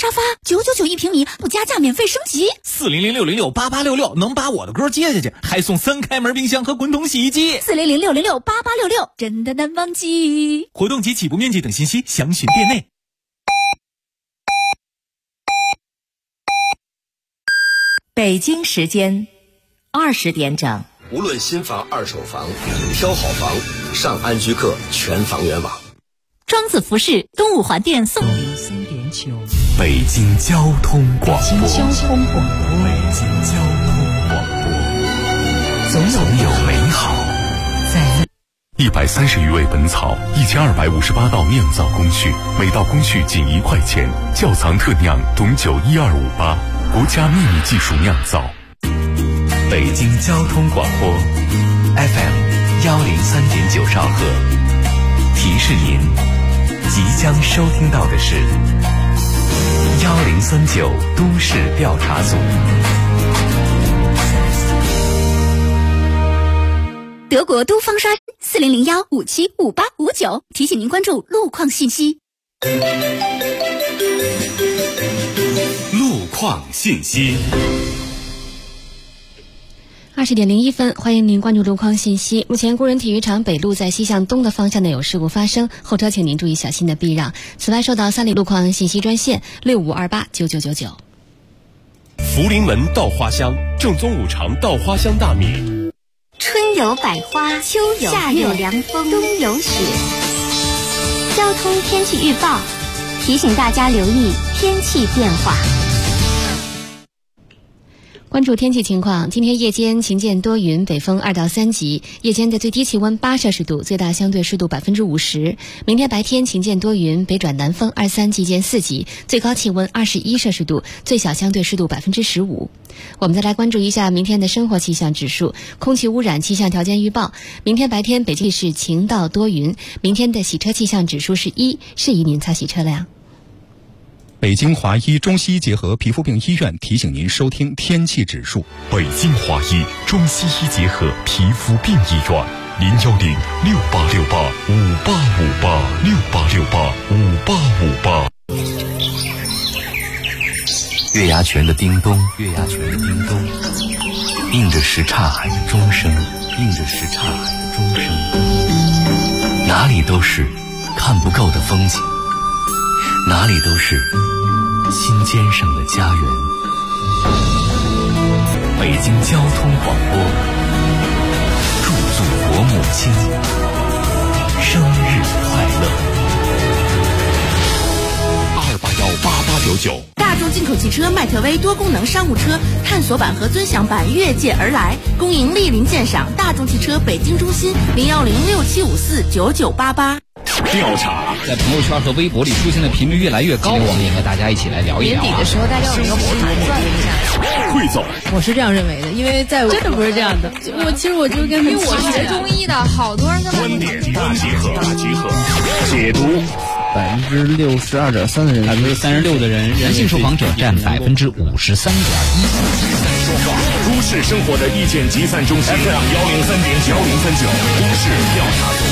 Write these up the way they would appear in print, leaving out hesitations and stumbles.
沙发999一平米，不加价免费升级。 400-606-8866能把我的歌接下去，还送3开门冰箱和滚筒洗衣机。 400-606-8866真的难忘记。 活动及起步面积等信息详询店内。 北京时间20点整。 无论新房二手房，挑好房上安居客全房源网。 庄子服饰东五环店送 03.9 北京交通广播。 北京交通广播。 北京交通广播。总有美好在 130余味本草，1258道酿造工序，每道工序仅1块钱。窖藏特酿董酒12588，国家秘密技术酿造。北京交通广播 FM 103.9兆赫，提示您即将收听到的是1039都市调查组。 德国都方沙40015755859，提醒您关注路况信息。 路况信息。 20点01分，欢迎您关注路况信息。目前，工人体育场北路在西向东的方向内有事故发生，后车请您注意小心的避让。此外，受到3里路况信息专线65289999。 福临门稻花香，正宗五常稻花香大米。 春有百花，秋有夏有凉风，冬有雪。交通天气预报提醒大家留意天气变化。 关注天气情况，今天夜间晴见多云，北风2到3级，夜间的最低气温8摄氏度，最大相对湿度50%。明天白天晴见多云，北转南风2、3级见4级，最高气温21摄氏度，最小相对湿度15%。我们再来关注一下明天的生活气象指数，空气污染气象条件预报。明天白天北京是晴到多云，明天的洗车气象指数是1，适宜您擦洗车辆。 北京华医中西医结合皮肤病医院提醒您收听天气指数。 北京华医中西医结合皮肤病医院，010-6868-5858，6868-5858。月牙泉的叮咚，映着什刹海的钟声，哪里都是看不够的风景，哪里都是心尖上的家园。北京交通广播，祝祖国母亲生日快乐。 2818899。大众进口汽车迈特威多功能商务车探索版和尊享版越界而来，恭迎莅临鉴赏。大众汽车北京中心01067549988。 调查在朋友圈和微博里出现的频率越来越高，我们也和大家一起来聊一聊。 年底的时候，大家有一个博主算了一下， 会走。 我是这样认为的，因为在真的不是这样的。其实我就跟因为我学中医的，好多人跟观点大集合，解读。 62.3%的人 ，36%的人性受访者占53.1%。 都市生活的意见集散中心 FM 103.9，都市调查组。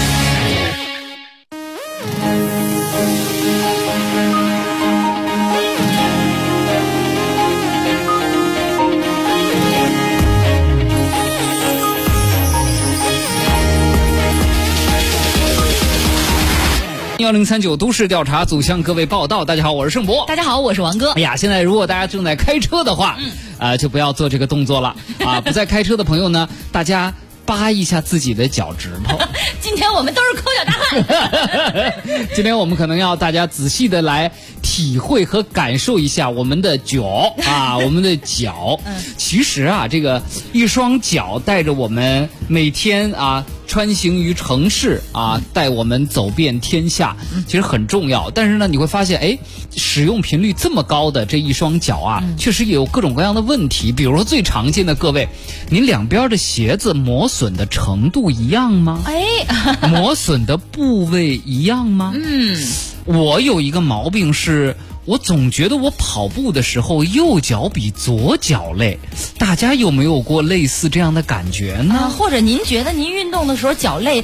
1039都市调查组向各位报道。大家好，我是盛博。 大家好，我是王哥。 哎呀，现在如果大家正在开车的话，就不要做这个动作了啊！不在开车的朋友呢，大家扒一下自己的脚趾头。 今天我们都是抠脚大汉。 今天我们可能要大家仔细的来体会和感受一下我们的脚啊，我们的脚。其实啊，这个一双脚带着我们每天啊穿行于城市啊，带我们走遍天下，其实很重要。但是呢，你会发现，哎，使用频率这么高的这一双脚啊，确实也有各种各样的问题。比如说最常见的，各位，您两边的鞋子磨损的程度一样吗？磨损的部位一样吗？我有一个毛病是，我总觉得我跑步的时候右脚比左脚累，大家有没有过类似这样的感觉呢？ 或者您觉得您运动的时候脚累，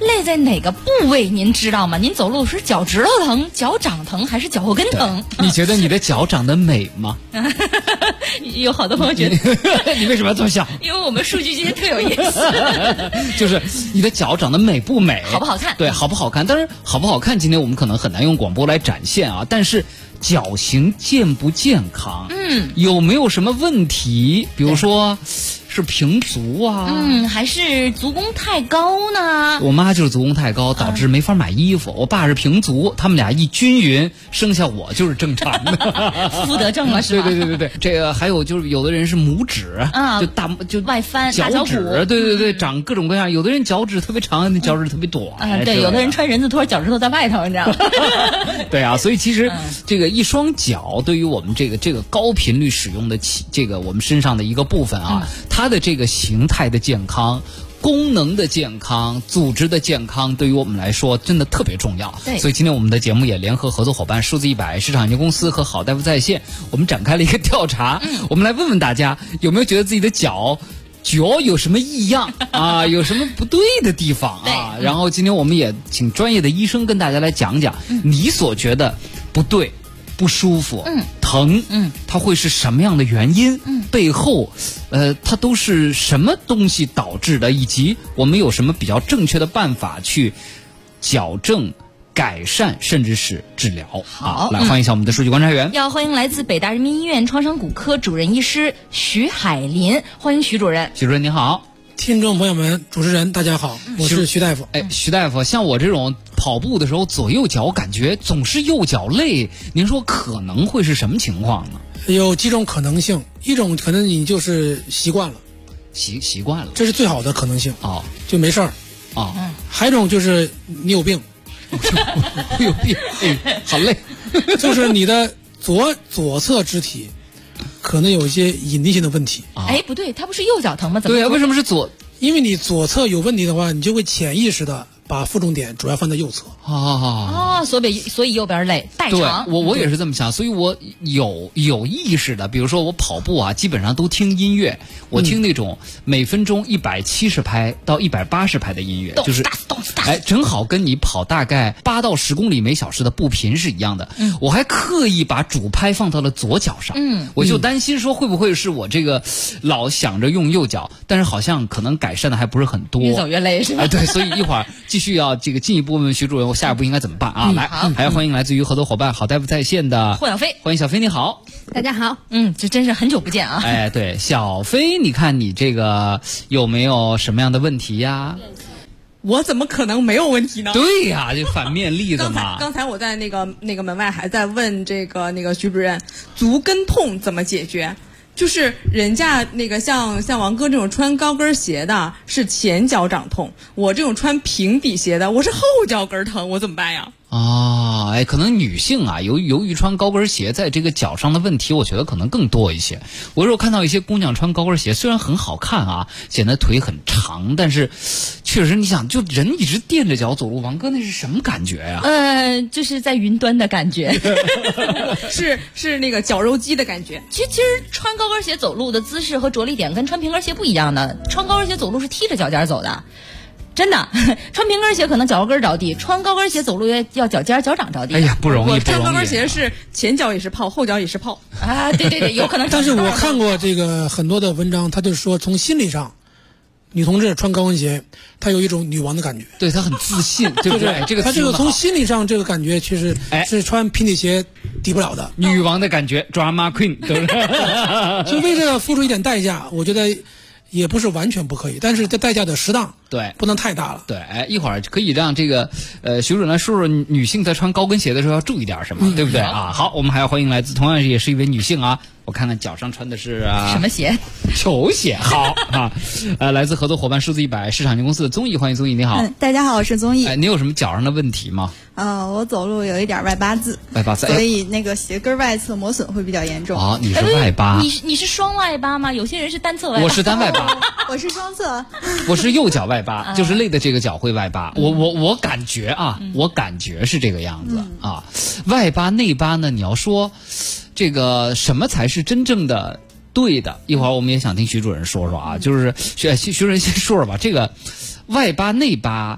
累在哪个部位您知道吗？您走路是脚趾头疼、脚掌疼还是脚后跟疼？ 你觉得你的脚长得美吗？ 有好多朋友觉得你为什么要这么想？ 因为我们数据今天特有意思。 就是你的脚长得美不美， 好不好看？ 对，好不好看？当然好不好看，今天我们可能很难用广播来展现啊。但是脚型健不健康？有没有什么问题？比如说是平足啊， 还是足弓太高呢？ 我妈就是足弓太高，导致没法买衣服。我爸是平足，他们俩一均匀，生下我就是正常的， 夫得正了是吧？ 对，这个还有就是有的人是拇指啊，就外翻脚趾，对，长各种各样。有的人脚趾特别长，那脚趾特别短。 对，有的人穿人字拖，脚趾头在外头，你知道吗？ 对啊，所以其实这个一双脚对于我们这个高频率使用的这个我们身上的一个部分啊，它的这个形态的健康、功能的健康、组织的健康，对于我们来说真的特别重要。 对， 所以今天我们的节目也联合合作伙伴数字100市场有限公司和好大夫在线，我们展开了一个调查，我们来问问大家有没有觉得自己的脚有什么异样啊？有什么不对的地方啊？然后今天我们也请专业的医生跟大家来讲讲，你所觉得不对、不舒服、疼，它会是什么样的原因？背后，它都是什么东西导致的？以及我们有什么比较正确的办法去矫正、改善，甚至是治疗？ 好， 来欢迎一下我们的数据观察员。 要欢迎来自北大人民医院创伤骨科主任医师徐海林，欢迎徐主任。 徐主任您好。 听众朋友们，主持人大家好，我是徐大夫。 徐大夫，像我这种跑步的时候左右脚感觉总是右脚累，您说可能会是什么情况呢？ 有几种可能性，一种可能你就是习惯了， 习惯了， 这是最好的可能性就没事儿还有一种就是你有病， 有病，好累， 就是你的左侧肢体可能有一些隐匿性的问题。 不对，它不是右脚疼吗？怎么对啊？为什么是左？ 因为你左侧有问题的话，你就会潜意识的把负重点主要放在右侧。 所以右边累代偿。 对，我也是这么想，所以我有意识的，比如说我跑步啊，基本上都听音乐，我听那种每分钟170拍到180拍的音乐，就是正好跟你跑大概8到10公里每小时的步频是一样的。我还刻意把主拍放到了左脚上，我就担心说会不会是我这个老想着用右脚，但是好像可能改善的还不是很多， 越走越累是吧？ 对，所以一会儿继续要这个进一步问问徐主任，我下一步应该怎么办啊？来，还要欢迎来自于合作伙伴好大夫在线的霍小飞， 欢迎小飞，你好。 大家好。 这真是很久不见啊。 对，小飞，你看你这个有没有什么样的问题呀？ 我怎么可能没有问题呢？ 对呀，这反面例子嘛。 刚才我在那个门外还在问那个徐主任，足跟痛怎么解决？就是人家那个像王哥这种穿高跟鞋的是前脚掌痛，我这种穿平底鞋的我是后脚跟疼，我怎么办呀？ 可能女性啊，由于穿高跟鞋，在这个脚上的问题，我觉得可能更多一些。我有时候看到一些姑娘穿高跟鞋，虽然很好看啊，显得腿很长，但是确实你想，就人一直垫着脚走路，王哥那是什么感觉呀？ 就是在云端的感觉， 是那个绞肉机的感觉。 其实穿高跟鞋走路的姿势和着力点跟穿平跟鞋不一样的，穿高跟鞋走路是踢着脚尖走的。真的，穿平跟鞋可能脚后跟着地，穿高跟鞋走路要脚尖脚掌着地。 哎呀，不容易。 我穿高跟鞋是前脚也是泡，后脚也是泡啊。对，有可能。 但是我看过这个很多的文章，他就说从心理上，女同志穿高跟鞋，她有一种女王的感觉。 对，她很自信，对不对？这个她这个从心理上这个感觉，其实是穿平底鞋抵不了的。 女王的感觉 ，drama queen， 对不对？ 就为这个付出一点代价，我觉得也不是完全不可以，但是这代价的适当， 对， 不能太大了。 对，一会儿可以让这个徐主任来说说女性在穿高跟鞋的时候要注意点什么，对不对啊？好，我们还要欢迎来自同样也是一位女性啊，我看看脚上穿的是什么鞋？ 球鞋。好啊，来自合作伙伴数字100市场有限公司的综艺，欢迎综艺，你好。 大家好，我是综艺。 你有什么脚上的问题吗？ 我走路有一点外八字，所以那个鞋跟外侧磨损会比较严重。 你是外八？ 你是双外八吗？有些人是单侧外八。 我是单外八。 我是双侧。 我是右脚外八，就是累的这个脚会外八。我感觉啊，我感觉是这个样子啊。外八内八呢，你要说这个什么才是真正的对的？一会儿我们也想听徐主任说说啊，就是徐主任先说说吧，这个外八内八。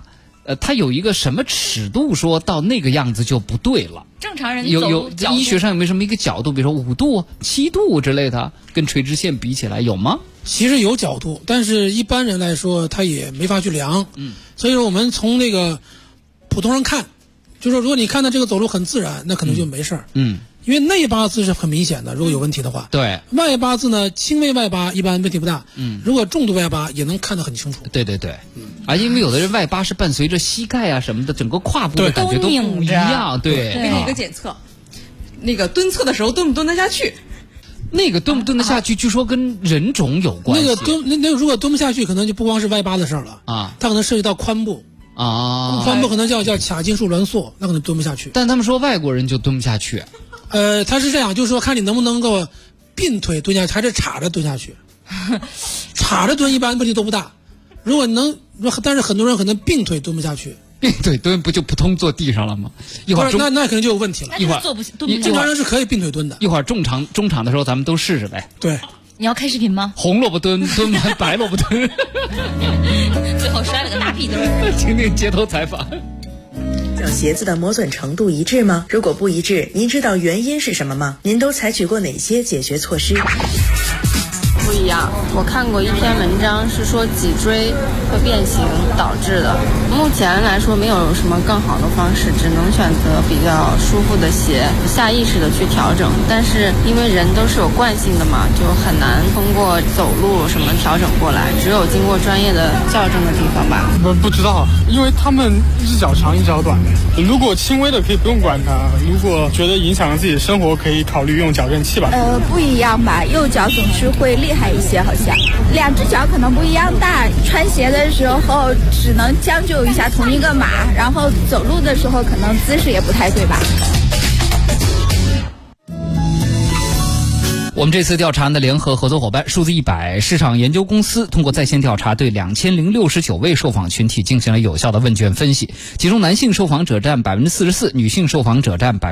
它有一个什么尺度，说到那个样子就不对了？ 正常人有医学上有没有什么一个角度，比如说5度、7度之类的，跟垂直线比起来有吗？ 其实有角度，但是一般人来说他也没法去量。所以说我们从那个普通人看，就是说如果你看到这个走路很自然，那可能就没事儿。因为内八字是很明显的，如果有问题的话。 对。 外八字呢，轻微外八一般问题不大。如果重度外八也能看得很清楚。 对对对。因为有的人外八是伴随着膝盖啊什么的，整个胯部的感觉都不一样。对。 给你一个检测，那个蹲测的时候蹲不蹲得下去？ 那个蹲不蹲得下去，据说跟人种有关系。 那个如果蹲不下去，可能就不光是外八的事儿了啊，它可能涉及到髋部。髋部可能叫髂胫束挛缩，那可能蹲不下去。 但他们说外国人就蹲不下去。 他是这样，就是说看你能不能够并腿蹲下去，还是叉着蹲下去。叉着蹲一般问题都不大，如果能，但是很多人可能并腿蹲不下去。 并腿蹲不就扑通坐地上了吗？一会儿那可能就有问题了。 一会儿正常人是可以并腿蹲的。 一会儿中场的时候咱们都试试呗。 对。 你要开视频吗？ 红萝卜蹲完白萝卜蹲， 最后摔了个大屁墩。 听听街头采访。 脚鞋子的磨损程度一致吗？如果不一致，您知道原因是什么吗？您都采取过哪些解决措施？ 不一样，我看过一篇文章是说脊椎会变形导致的。目前来说没有什么更好的方式，只能选择比较舒服的鞋，下意识的去调整。但是因为人都是有惯性的嘛，就很难通过走路什么调整过来，只有经过专业的校正的地方吧。 不知道，因为他们一只脚长一只脚短的。如果轻微的可以不用管它，如果觉得影响了自己的生活，可以考虑用矫正器吧。 不一样吧，右脚总是会厉害一些，好像两只脚可能不一样大，穿鞋的时候只能将就一下同一个码，然后走路的时候可能姿势也不太对吧。 我们这次调查的联合合作伙伴数字100市场研究公司通过在线调查，对2069位受访群体进行了有效的问卷分析，其中男性受访者占44%，女性受访者占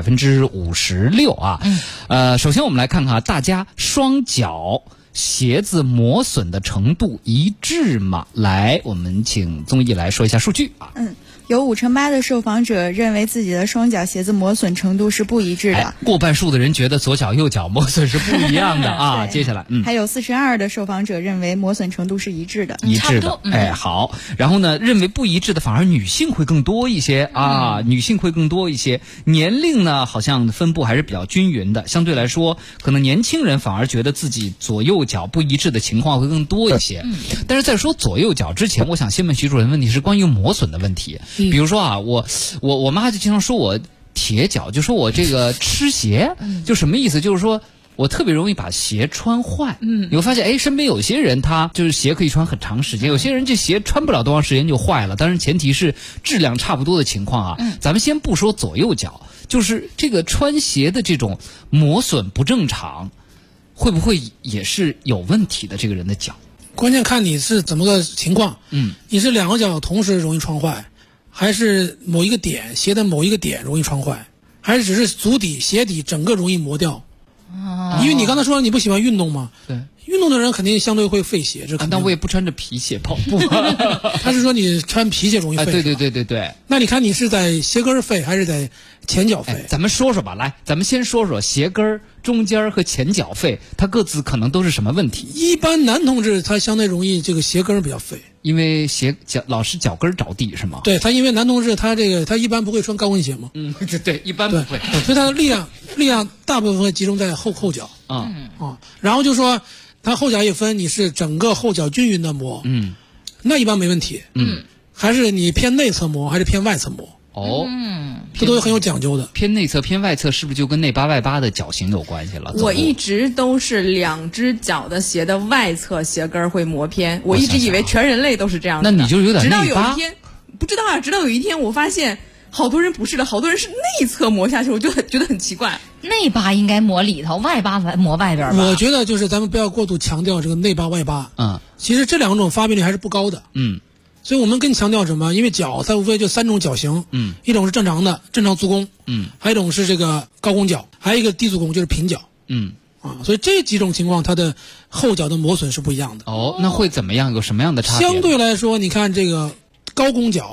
56%啊。首先我们来看看大家双脚鞋子磨损的程度一致吗？来，我们请综艺来说一下数据啊。 有58%的受访者认为自己的双脚鞋子磨损程度是不一致的， 过半数的人觉得左脚右脚磨损是不一样的啊。接下来， 还有42%的受访者认为磨损程度是一致的， 一致的。好。然后呢，认为不一致的反而女性会更多一些啊，女性会更多一些。年龄呢，好像分布还是比较均匀的，相对来说，可能年轻人反而觉得自己左右脚不一致的情况会更多一些。但是在说左右脚之前，我想先问徐主任问题是关于磨损的问题。比如说啊，我妈就经常说我铁脚，就说我这个吃鞋，就什么意思？就是说我特别容易把鞋穿坏。你会发现，身边有些人他就是鞋可以穿很长时间，有些人这鞋穿不了多长时间就坏了。当然前提是质量差不多的情况啊。咱们先不说左右脚，就是这个穿鞋的这种磨损不正常，会不会也是有问题的？这个人的脚， 关键看你是怎么个情况。你是两个脚同时容易穿坏，还是某一个点鞋的某一个点容易穿坏，还是只是足底鞋底整个容易磨掉？因为你刚才说你不喜欢运动嘛， 对， 运动的人肯定相对会废鞋，这但我也不穿着皮鞋跑步。 他是说你穿皮鞋容易废。 对。 那你看你是在鞋跟废还是在前脚废？ 咱们说说吧，来，咱们先说说鞋跟中间和前脚废，它各自可能都是什么问题？ 一般男同志他相对容易这个鞋跟比较废， 因为老是脚跟着地是吗？ 对，他因为男同志他一般不会穿高跟鞋嘛。 对，一般不会， 所以他的力量大部分会集中在后脚。然后就说他后脚也分，你是整个后脚均匀的磨，那一般没问题。还是你偏内侧磨还是偏外侧磨？这都很有讲究的。 偏内侧偏外侧是不是就跟内八外八的脚型有关系了？ 我一直都是两只脚的鞋的外侧鞋跟会磨偏，我一直以为全人类都是这样的。 那你就有点内八。 直到有一天，不知道啊，直到有一天我发现好多人不是的，好多人是内侧磨下去，我就觉得很奇怪。 内八应该磨里头，外八磨外边吧？ 我觉得就是咱们不要过度强调这个内八外八。其实这两种发病率还是不高的。所以我们更强调什么？因为脚它无非就3种脚型，一种是正常的正常足弓，还有一种是这个高弓脚，还有一个低足弓就是平脚，所以这几种情况它的后脚的磨损是不一样的。 那会怎么样？有什么样的差别？ 相对来说，你看这个高弓脚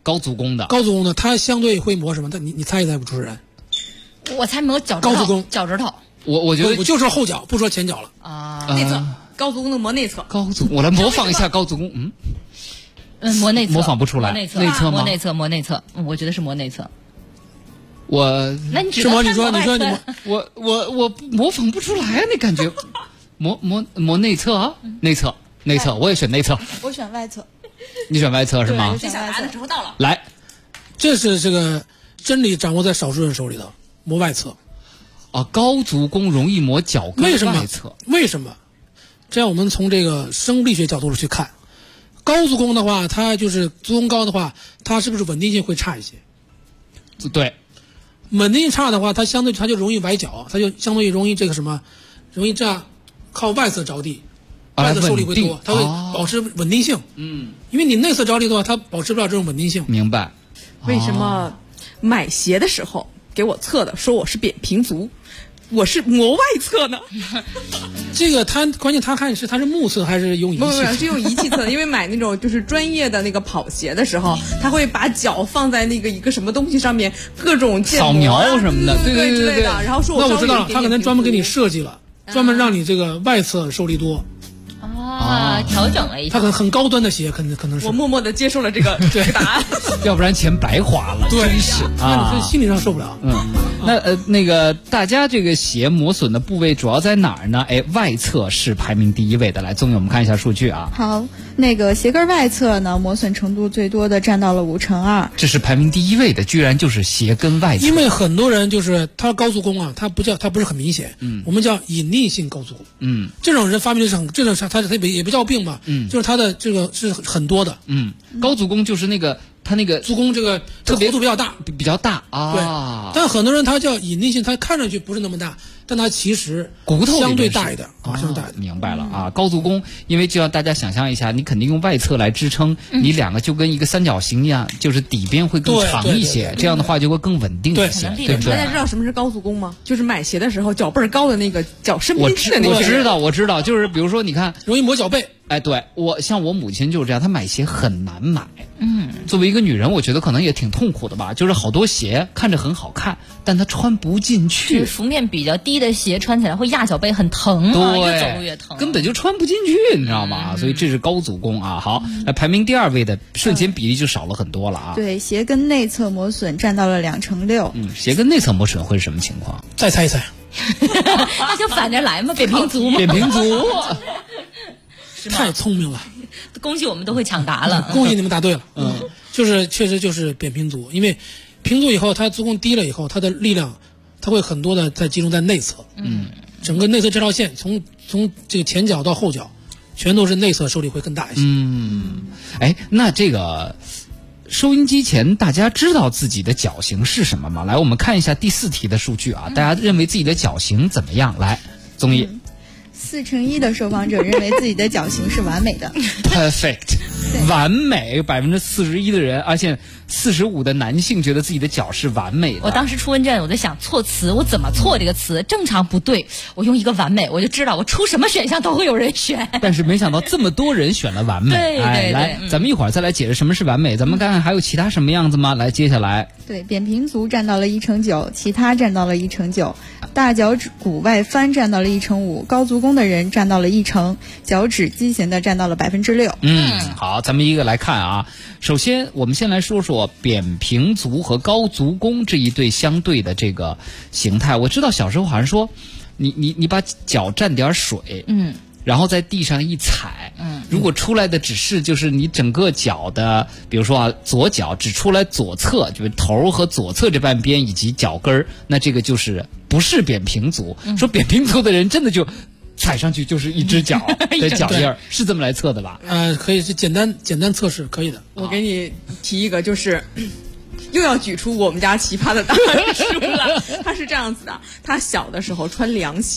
高足弓的。 高足弓的，它相对会磨什么？你猜一猜，主持人？ 我猜磨脚趾头。 高足弓， 脚趾头。 我觉得我就说后脚，不说前脚了啊。 内侧，高足弓的磨内侧。 高足，我来模仿一下高足弓。 磨内侧。 模仿不出来。 内侧吗？ 磨内侧。我觉得是磨内侧。 那你是吗？你说我模仿不出来啊，那感觉。磨内侧啊，内侧，我也选内侧。 我选外侧。 你选外侧是吗？ 接下来的时候到了。 来， 这是这个真理掌握在少数人手里的，磨外侧。 高足弓容易磨脚跟外侧。 为什么？这样我们从这个生物力学角度去看，高足弓的话，它就是足弓高的话，它是不是稳定性会差一些？ 对， 稳定性差的话，它相对它就容易崴脚，它就相对容易这个什么，容易这样靠外侧着地，外侧受力会多，它会保持稳定性。因为你内侧着地的话，它保持不了这种稳定性。 明白。 为什么买鞋的时候给我测的说我是扁平足？我是磨外侧呢？ 这个关键他看是他是目测还是用仪器？ 不是用仪器测的，因为买那种就是专业的那个跑鞋的时候，他会把脚放在那个一个什么东西上面，各种扫描什么的，对之类的。然后说那我知道了，他可能专门给你设计了，专门让你这个外侧受力多。 调整了一下， 他可能很高端的鞋，可能是。 我默默的接受了这个答案， 要不然钱白花了，真是那你心理上受不了。 那个大家这个鞋磨损的部位主要在哪儿呢？外侧是排名第1位的。来，综艺我们看一下数据啊。 好，那个鞋跟外侧呢，磨损程度最多的占到了5%。 这是排名第1位的，居然就是鞋跟外侧。 因为很多人就是他高足弓啊，他不是很明显，我们叫隐匿性高足弓。这种人发病的是这种他也不叫病吧，就是他的这个是很多的。 高足弓就是那个他那个足弓这个特别度比较大， 对。 但很多人他叫隐匿性，他看上去不是那么大，但他其实骨头相对大一点相对大一点。明白了啊，高足弓，因为就让大家想象一下，你肯定用外侧来支撑，你两个就跟一个三角形一样，就是底边会更长一些，这样的话就会更稳定一些。对， 大家知道什么是高足弓吗？就是买鞋的时候脚背儿高的那个脚伸不进去的那个。 我知道，就是比如说你看， 容易磨脚背。 对，像我母亲就是这样，她买鞋很难买。作为一个女人，我觉得可能也挺痛苦的吧。就是好多鞋看着很好看，但她穿不进去。 幅面比较低的鞋穿起来会压脚背，很疼啊，越走路越疼， 根本就穿不进去，你知道吗？所以这是高足弓啊。好，排名第2位的瞬间比例就少了很多了啊。 对，鞋跟内侧磨损占到了6%。 鞋跟内侧磨损会是什么情况？ 再猜一猜。 那就反着来嘛，扁平足嘛。 扁平足。 太聪明了， 恭喜我们都会抢答了。 恭喜你们答对了。就是确实就是扁平足，因为平足以后，它足弓低了以后，它的力量它会很多的在集中在内侧。整个内侧这条线从这个前脚到后脚，全都是内侧受力会更大一些。 那这个收音机前大家知道自己的脚型是什么吗？来，我们看一下第4题的数据啊，大家认为自己的脚型怎么样？来，综艺。 4成1的受访者认为自己的脚型是完美的。 Perfect， 完美，41%的人，而且45%的男性觉得自己的脚是完美的。 我当时出问卷，我在想措辞，我怎么错这个词？正常不对，我用一个完美，我就知道我出什么选项都会有人选。 但是没想到这么多人选了完美。 对， 来，咱们一会儿再来解释什么是完美。咱们看看还有其他什么样子吗？来，接下来。 对，扁平足占到了1%9%，其他占到了1%9%，大脚骨外翻占到了1%5%，高足弓的人占到了1%，脚趾畸形的占到了6%。 好，咱们一个来看啊。首先，我们先来说说扁平足和高足弓这一对相对的这个形态。我知道小时候好像说，你把脚蘸点水，然后在地上一踩，如果出来的只是就是你整个脚的，比如说左脚只出来左侧，就是头和左侧这半边以及脚跟儿，那这个就是不是扁平足。说扁平足的人真的就踩上去就是一只脚的脚印儿，是这么来测的吧？ 可以是简单测试，可以的。 我给你提一个，就是又要举出我们家奇葩的答案书了。他是这样子的，他小的时候穿凉鞋，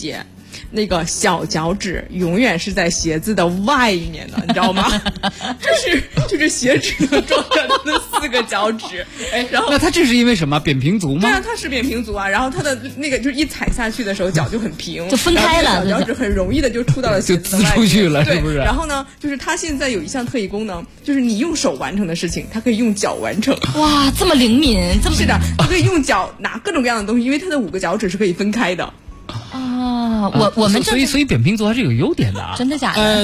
那个小脚趾永远是在鞋子的外面的，你知道吗？就是鞋趾能装上它的4个脚趾。 哎， 然后那它这是因为什么？扁平足吗？ 对啊，它是扁平足啊。然后它的那个就是一踩下去的时候，脚就很平， 就分开了， 小脚趾很容易的就出到了鞋子的外面， 就滋出去了，是不是？ 然后呢，就是它现在有一项特异功能，就是你用手完成的事情，它可以用脚完成。 哇，这么灵敏，这么是的，你可以用脚拿各种各样的东西，因为它的5个脚趾是可以分开的。 啊，我们所以扁平足还是有优点的啊。 真的假的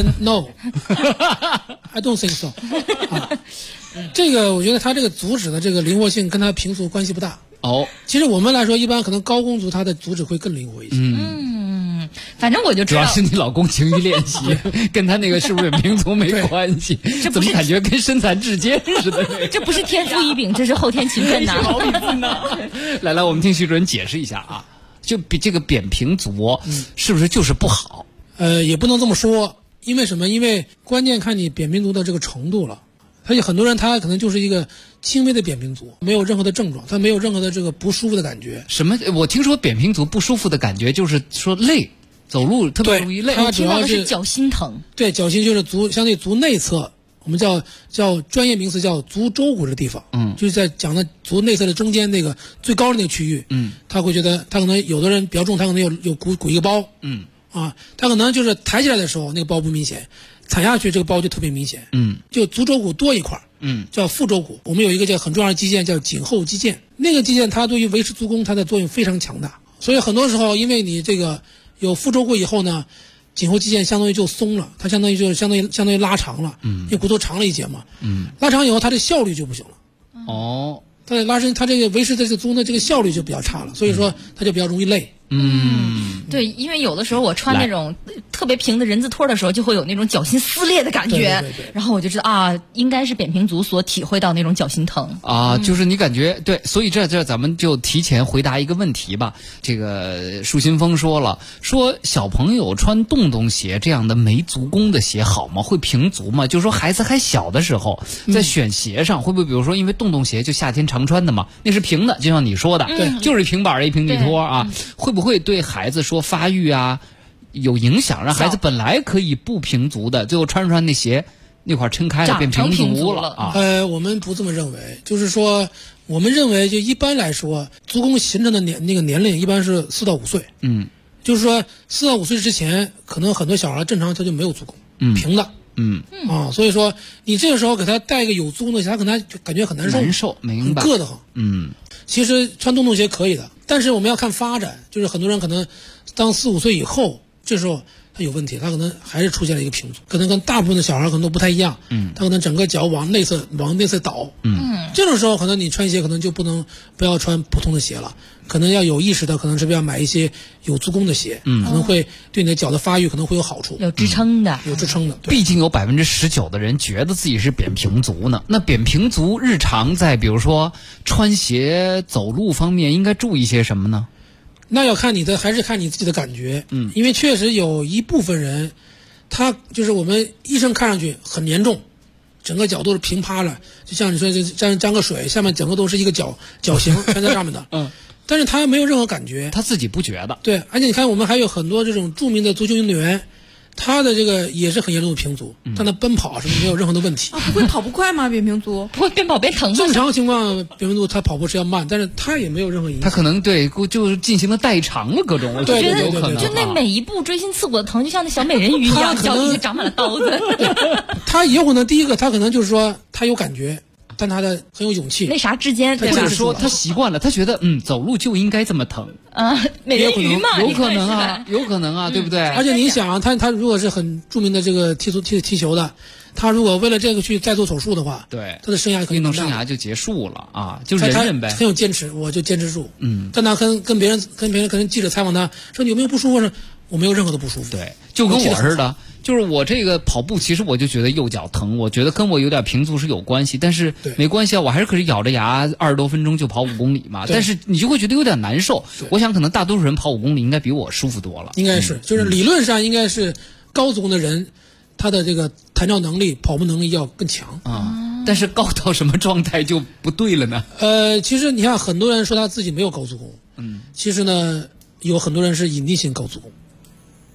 ？No，I don't think so 这个我觉得它这个足趾的这个灵活性跟它平足关系不大。 哦， 其实我们来说，一般可能高弓足它的足趾会更灵活一些。 反正我就知道， 主要是你老公勤于练习，跟他那个是不是扁平足没关系。 这怎么感觉跟身残志坚似的？ 这不是天赋异禀，这是后天勤奋呐。 来，我们听徐主任解释一下啊。就比这个扁平足是不是就是不好？ 也不能这么说，因为什么？因为关键看你扁平足的这个程度了。他有很多人他可能就是一个轻微的扁平足，没有任何的症状，他没有任何的这个不舒服的感觉。 什么？我听说扁平足不舒服的感觉就是说累，走路特别容易累。 他主要是脚心疼。对， 脚心就是足，相对足内侧。我们叫专业名词叫足舟骨这个地方，就是在讲的足内侧的中间那个最高的那个区域，他会觉得他可能有的人比较重，他可能有鼓一个包，他可能就是抬起来的时候那个包不明显，踩下去这个包就特别明显，就足舟骨多一块，叫腹舟骨。我们有一个叫很重要的肌腱叫颈后肌腱，那个肌腱它对于维持足弓它的作用非常强大，所以很多时候因为你这个有腹舟骨以后呢。颈后肌腱相当于就松了，它相当于拉长了，因为骨头长了一截嘛，拉长以后它的效率就不行了。 哦， 它拉伸，它这个维持这个足的这个效率就比较差了，所以说它就比较容易累。 对，因为有的时候我穿那种特别平的人字拖的时候，就会有那种脚心撕裂的感觉， 对， 然后我就知道啊，应该是扁平足所体会到那种脚心疼啊，就是你感觉对，所以这咱们就提前回答一个问题吧。这个舒新峰说小朋友穿洞洞鞋这样的没足弓的鞋好吗？会平足吗？就是说孩子还小的时候，在选鞋上会不会，比如说因为洞洞鞋就夏天常穿的嘛，那是平的，就像你说的， 对， 就是平板的一平底拖啊，会不会对孩子说发育啊有影响，让孩子本来可以不平足的，最后穿那鞋那块撑开了变平足了啊？ 我们不这么认为，就是说我们认为就一般来说，足弓形成的年龄一般是4到5岁，就是说4到5岁之前，可能很多小孩正常他就没有足弓，平的，所以说你这个时候给他带一个有足弓的鞋，他可能就感觉很难受， 明白， 很硌得慌，其实穿洞洞鞋可以的，但是我们要看发展，就是很多人可能当4、5岁以后，这时候他有问题，他可能还是出现了一个平足，可能跟大部分的小孩可能都不太一样，他可能整个脚往内侧倒，这种时候可能你穿鞋可能就不要穿普通的鞋了，可能要有意识的，可能是不是要买一些有足弓的鞋，可能会对你的脚的发育可能会有好处， 有支撑的， 毕竟有19%的人觉得自己是扁平足呢。那扁平足日常在比如说穿鞋走路方面应该注意些什么呢？ 那要看还是看你自己的感觉，因为确实有一部分人，他就是我们医生看上去很严重，整个脚都是平趴了，就像你说沾个水，下面整个都是一个脚型全在上面的，但是他没有任何感觉， 他自己不觉得。 对，而且你看我们还有很多这种著名的足球运动员，他的这个也是很严重的平足，但他奔跑是没有任何的问题。 不会跑不快吗？扁平足不会边跑边疼吗？ 正常情况扁平足他跑步是要慢，但是他也没有任何影响。 他可能就是进行了代偿了各种，我觉得有可能。 就那每一步锥心刺骨的疼，就像那小美人鱼一样，脚底下长满了刀子。 他也有可能第一个，他可能就是说他有感觉。但他的很有勇气， 那啥之间， 或者说他习惯了，他觉得走路就应该这么疼啊，美人鱼嘛， 有可能啊，对不对？ 而且你想，他如果是很著名的这个踢球的，他如果为了这个去再做手术的话， 对， 他的生涯可能运动生涯就结束了啊，就忍呗。 很有坚持，我就坚持住。但他跟别人可能记者采访他说你有没有不舒服呢？我没有任何的不舒服。 对，就跟我似的。就是我这个跑步，其实我就觉得右脚疼，我觉得跟我有点平足是有关系，但是没关系啊，我还是可以咬着牙20多分钟就跑5公里嘛。但是你就会觉得有点难受。我想可能大多数人跑5公里应该比我舒服多了。 应该是，就是理论上应该是高足弓的人，他的这个弹跳能力、跑步能力要更强啊。但是高到什么状态就不对了呢？ 其实你看很多人说他自己没有高足弓，其实呢有很多人是隐匿性高足弓。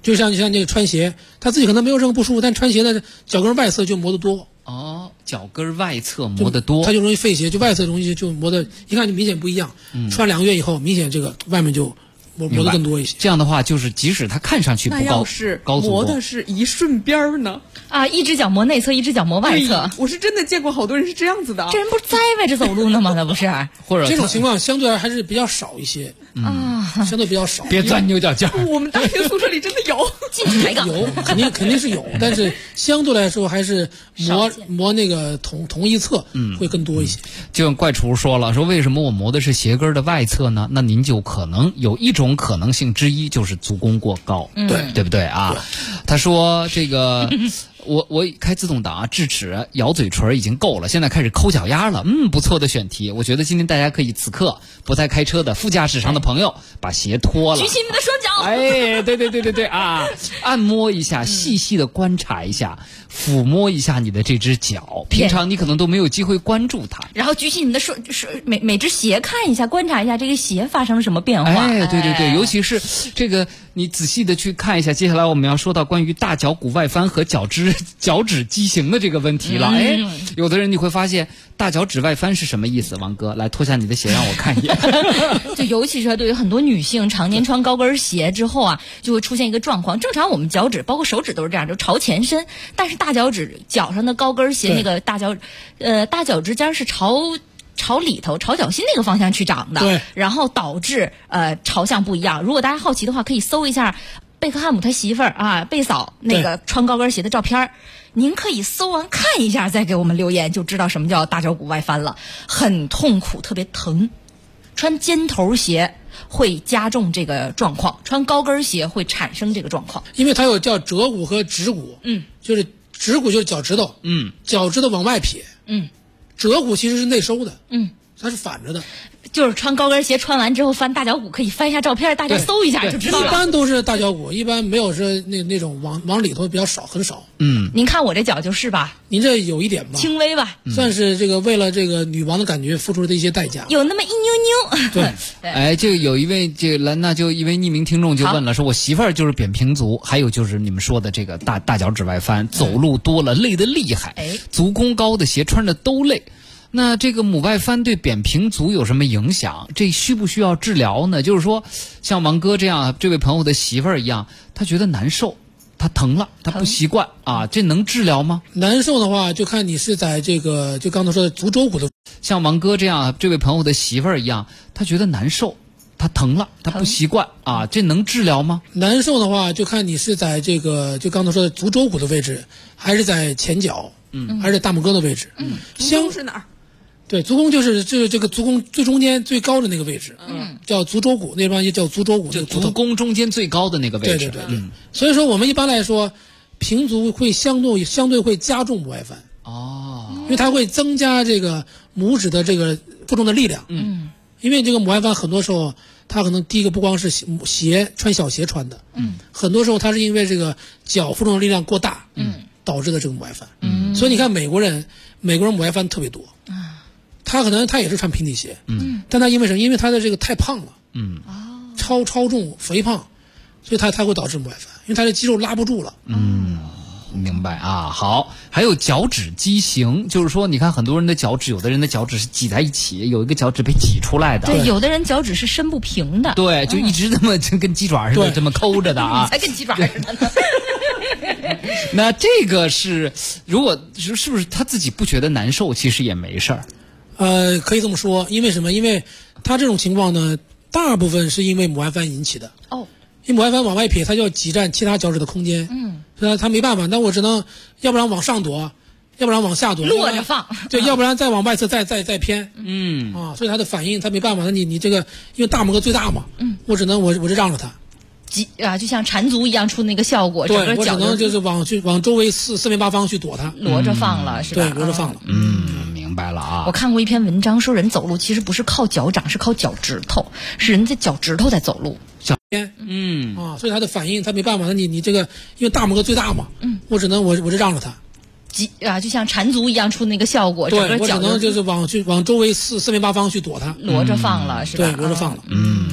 就像那个穿鞋，他自己可能没有任何不舒服，但穿鞋的脚跟外侧就磨得多。 哦，脚跟外侧磨得多， 他就容易废鞋，就外侧容易就磨得，一看就明显不一样。穿2个月以后，明显这个外面就磨得更多一些。 这样的话，就是即使它看上去不高，高足弓， 磨的是一顺边儿呢？ 啊，一只脚磨内侧，一只脚磨外侧。 我是真的见过好多人是这样子的。 这人不是栽歪着走路呢吗？那不是？ 或者这种情况相对还是比较少一些啊，相对比较少。 别钻牛角尖。 我们大学宿舍里真的有， 进去抬杠。 有，肯定是有，但是相对来说还是磨那个同一侧会更多一些。 就像怪厨说了，说为什么我磨的是鞋跟的外侧呢？那您就可能有一种可能性之一就是足弓过高，对不对啊？他说这个。我开自动挡啊，智齿咬嘴唇已经够了，现在开始抠脚丫了。不错的选题，我觉得今天大家可以此刻不在开车的副驾驶上的朋友把鞋脱了， 举起你们的双脚。 哎，对啊，按摩一下，细细的观察一下，抚摸一下你的这只脚，平常你可能都没有机会关注它。 然后举起你的每只鞋看一下，观察一下这个鞋发生了什么变化。 哎，对，尤其是这个你仔细的去看一下。接下来我们要说到关于大脚骨外翻和脚趾畸形的这个问题了。有的人你会发现大脚趾外翻是什么意思？王哥，来脱下你的鞋让我看一眼。 就尤其是对于很多女性常年穿高跟鞋之后啊，就会出现一个状况。正常我们脚趾包括手指都是这样，就朝前伸，但是大脚趾脚上的高跟鞋那个大脚趾尖是朝里头朝脚心那个方向去长的， 对， 然后导致朝向不一样。如果大家好奇的话，可以搜一下贝克汉姆他媳妇儿啊，贝嫂那个穿高跟鞋的照片，您可以搜完看一下，再给我们留言，就知道什么叫大脚骨外翻了，很痛苦，特别疼。穿尖头鞋会加重这个状况，穿高跟鞋会产生这个状况， 因为它有叫折骨和指骨，就是指骨就是脚趾头，脚趾头往外撇，折骨其实是内收的，它是反着的。 就是穿高跟鞋穿完之后翻大脚骨，可以翻一下照片，大家搜一下就知道了。 一般都是大脚骨，一般没有是那种往里头比较少，很少。 您看我这脚就是吧？ 您这有一点吧？ 轻微吧？ 算是这个为了这个女王的感觉付出的一些代价。 有那么一妞妞。 对。 哎，就有一位那就一位匿名听众就问了，说我媳妇儿就是扁平足，还有就是你们说的这个大脚趾外翻，走路多了累得厉害，足弓高的鞋穿着都累。那这个母外翻对扁平足有什么影响？这需不需要治疗呢？就是说，像王哥这样这位朋友的媳妇儿一样，他觉得难受，他疼了，他不习惯啊，这能治疗吗？ 难受的话，就看你是在这个就刚才说的足肘骨的。 像王哥这样这位朋友的媳妇儿一样，他觉得难受，他疼了，他不习惯啊，这能治疗吗？ 难受的话，就看你是在这个就刚才说的足肘骨的位置，还是在前脚，还是在大拇哥的位置。 足弓是哪儿？ 对，足弓就是这个足弓最中间最高的那个位置，叫足肘骨，那地方也叫足肘骨， 就足弓中间最高的那个位置。 对。所以说我们一般来说，平足会相对会加重母外翻。因为它会增加这个拇指的这个负重的力量。因为这个母外翻很多时候，它可能第一个不光是穿小鞋穿的，很多时候它是因为这个脚负重的力量过大，导致的这个母外翻。所以你看美国人母外翻特别多。他可能他也是穿平底鞋，但他因为什么？因为他的这个太胖了，超重肥胖，所以他会导致母外翻，因为他的肌肉拉不住了。 明白啊。好，还有脚趾畸形，就是说你看很多人的脚趾，有的人的脚趾是挤在一起，有一个脚趾被挤出来的。 对，有的人脚趾是伸不平的。 对，就一直这么跟鸡爪似的这么抠着的啊。 你才跟鸡爪似的呢。 那这个是，如果是不是他自己不觉得难受，其实也没事儿。 可以这么说，因为什么？因为他这种情况呢，大部分是因为母外翻引起的。因为母外翻往外撇，它就要挤占其他脚趾的空间。所以他没办法，那我只能要不然往上躲，要不然往下躲， 落着放。 对，要不然再往外侧再偏。所以他的反应他没办法，那你这个因为大拇哥最大嘛，我只能我就让着他。 就像缠足一样出那个效果， 对，我只能就是往周围四面八方去躲它， 挪着放了，是吧？ 对，挪着放了。 明白了啊。 我看过一篇文章，说人走路其实不是靠脚掌，是靠脚趾头，是人的脚趾头在走路。 所以他的反应他没办法，那你这个因为大拇哥最大嘛，我只能我就让着他。 就像缠足一样出那个效果， 对，我只能就是往周围四面八方去躲它， 挪着放了，是吧？ 对，挪着放了。 明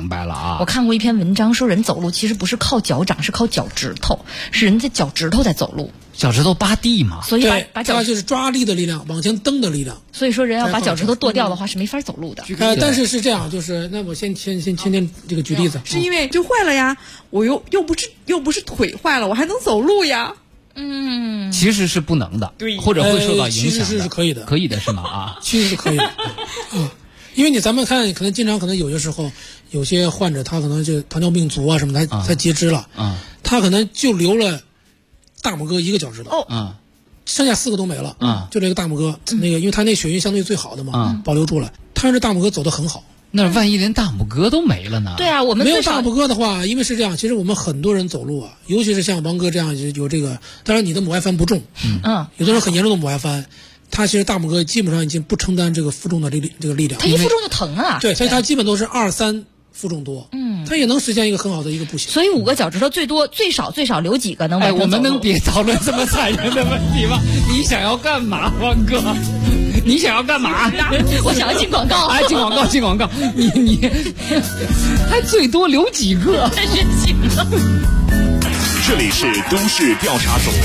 明白了啊。 我看过一篇文章，说人走路其实不是靠脚掌，是靠脚趾头，是人的脚趾头在走路。 脚趾头扒地嘛， 所以把脚它就是抓力的力量，往前蹬的力量。 所以说，人要把脚趾头剁掉的话是没法走路的。 但是这样，就是那我先这个举例子， 是因为就坏了呀，我又不是腿坏了，我还能走路呀。 其实是不能的， 对， 或者会受到影响的。 其实是可以的， 可以的是吗？啊， 其实是可以的。因为咱们看，可能经常有些时候，有些患者他可能就糖尿病足啊什么的，他截肢了，他可能就留了大拇哥一个脚趾头，剩下4个都没了，就这个大拇哥，因为他那血运相对最好的嘛，保留住了，他这大拇哥走得很好。 那万一连大拇哥都没了呢？ 对啊，我们没有大拇哥的话，因为是这样，其实我们很多人走路啊，尤其是像王哥这样有这个，当然你的母外翻不重，有的人很严重的母外翻。他其实大拇哥基本上已经不承担这个负重的这个力量， 他一负重就疼啊。 对，所以他基本都是2、3负重多，他也能实现一个很好的一个步行。 所以5个脚趾头最少留几个能完成走路？ 我们能别讨论这么残忍的问题吗？你想要干嘛，王哥？你想要干嘛？ 我想要进广告。 进广告。你还最多留几个？ 真是几个？ 这里是都市调查组。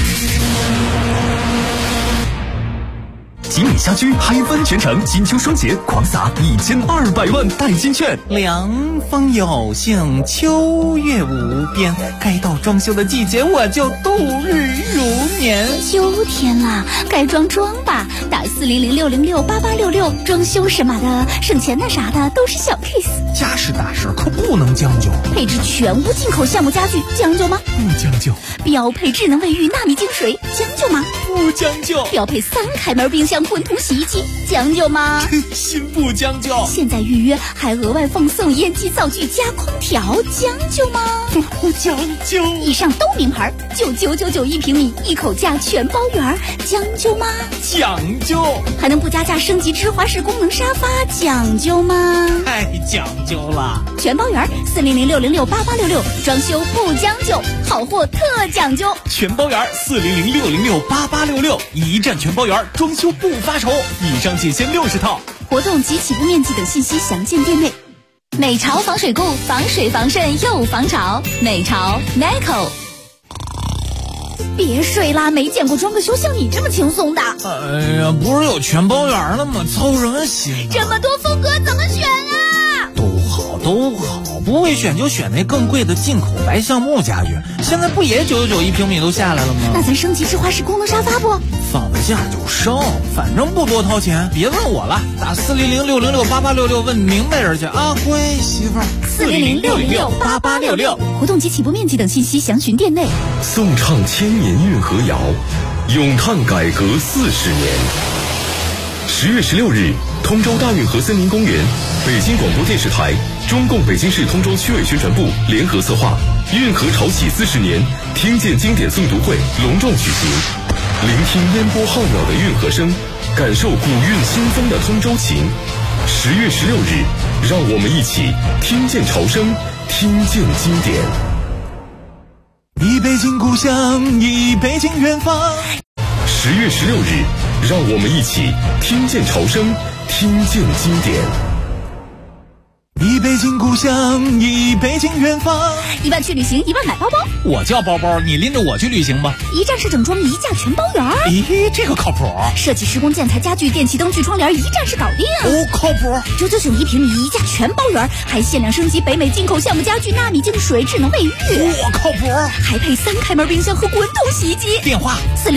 吉米家居嗨翻全城，金秋双节狂撒1200万代金券。 凉风有幸，秋月无边，该到装修的季节，我就度日如年。 秋天了，该装吧，打400-606-8866，装修什么的，省钱的啥的都是小 case。 家事大事可不能将就， 配置全屋进口橡木家具，将就吗？ 不将就。 标配智能卫浴纳米净水，将就吗？ 不将就。 标配3开门冰箱混同洗衣机，将就吗？ 心不将就。 现在预约还额外奉送烟机灶具加空调，将就吗？ 不将就。 以上都名牌，99991平米，一口价全包圆，将就吗？ 讲究。 还能不加价升级芝华士功能沙发，讲究吗？ 太讲究了。 全包圆，400-606-8866，装修不将就，好货特讲究。 全包圆，400-606-8866，一站全包圆，装修不发愁。以上仅限60套。 活动及起步面积等信息详见店内。美潮防水固，防水防渗又防潮。美潮 Nico。别睡啦，没见过装个修像你这么轻松的。 哎呀，不是有全包圆了吗？操什么心？ 这么多风格怎么选啊？ 都好，不会选就选那更贵的进口白橡木家具。现在不也991平米都下来了吗？ 那咱升级芝华士功能沙发不？ 放得下就升，反正不多掏钱。别问我了，打400-606-8866问明白人去啊，乖媳妇儿。 400-606-8866，活动及起步面积等信息详询店内。 颂唱千年运河谣，咏叹改革40年。10月16日，通州大运河森林公园，北京广播电视台、中共北京市通州区委宣传部联合策划运河潮起40年听见经典诵读会隆重举行，聆听烟波浩渺的运河声，感受古韵新风的通州情。10月16日，让我们一起听见潮声，听见经典。 一北京故乡，一北京远方。 10月16日，让我们一起听见潮声，听见经典。 一北京故乡，一北京远方。 一半去旅行，一半买包包。 我叫包包，你拎着我去旅行吧。 一站式整装，一价全包圆。 咦，这个靠谱。 设计施工建材家具电器灯具窗帘，一站式搞定。 哦，靠谱。 991平米，一价全包圆，还限量升级北美进口橡木家具纳米净水智能卫浴。 我靠谱。 还配3开门冰箱和滚筒洗衣机。 电话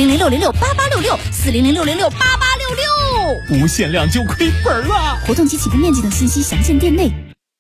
400-606-8866，400-606-8866。 不限量就亏本了。 活动及起步面积等信息详见店内。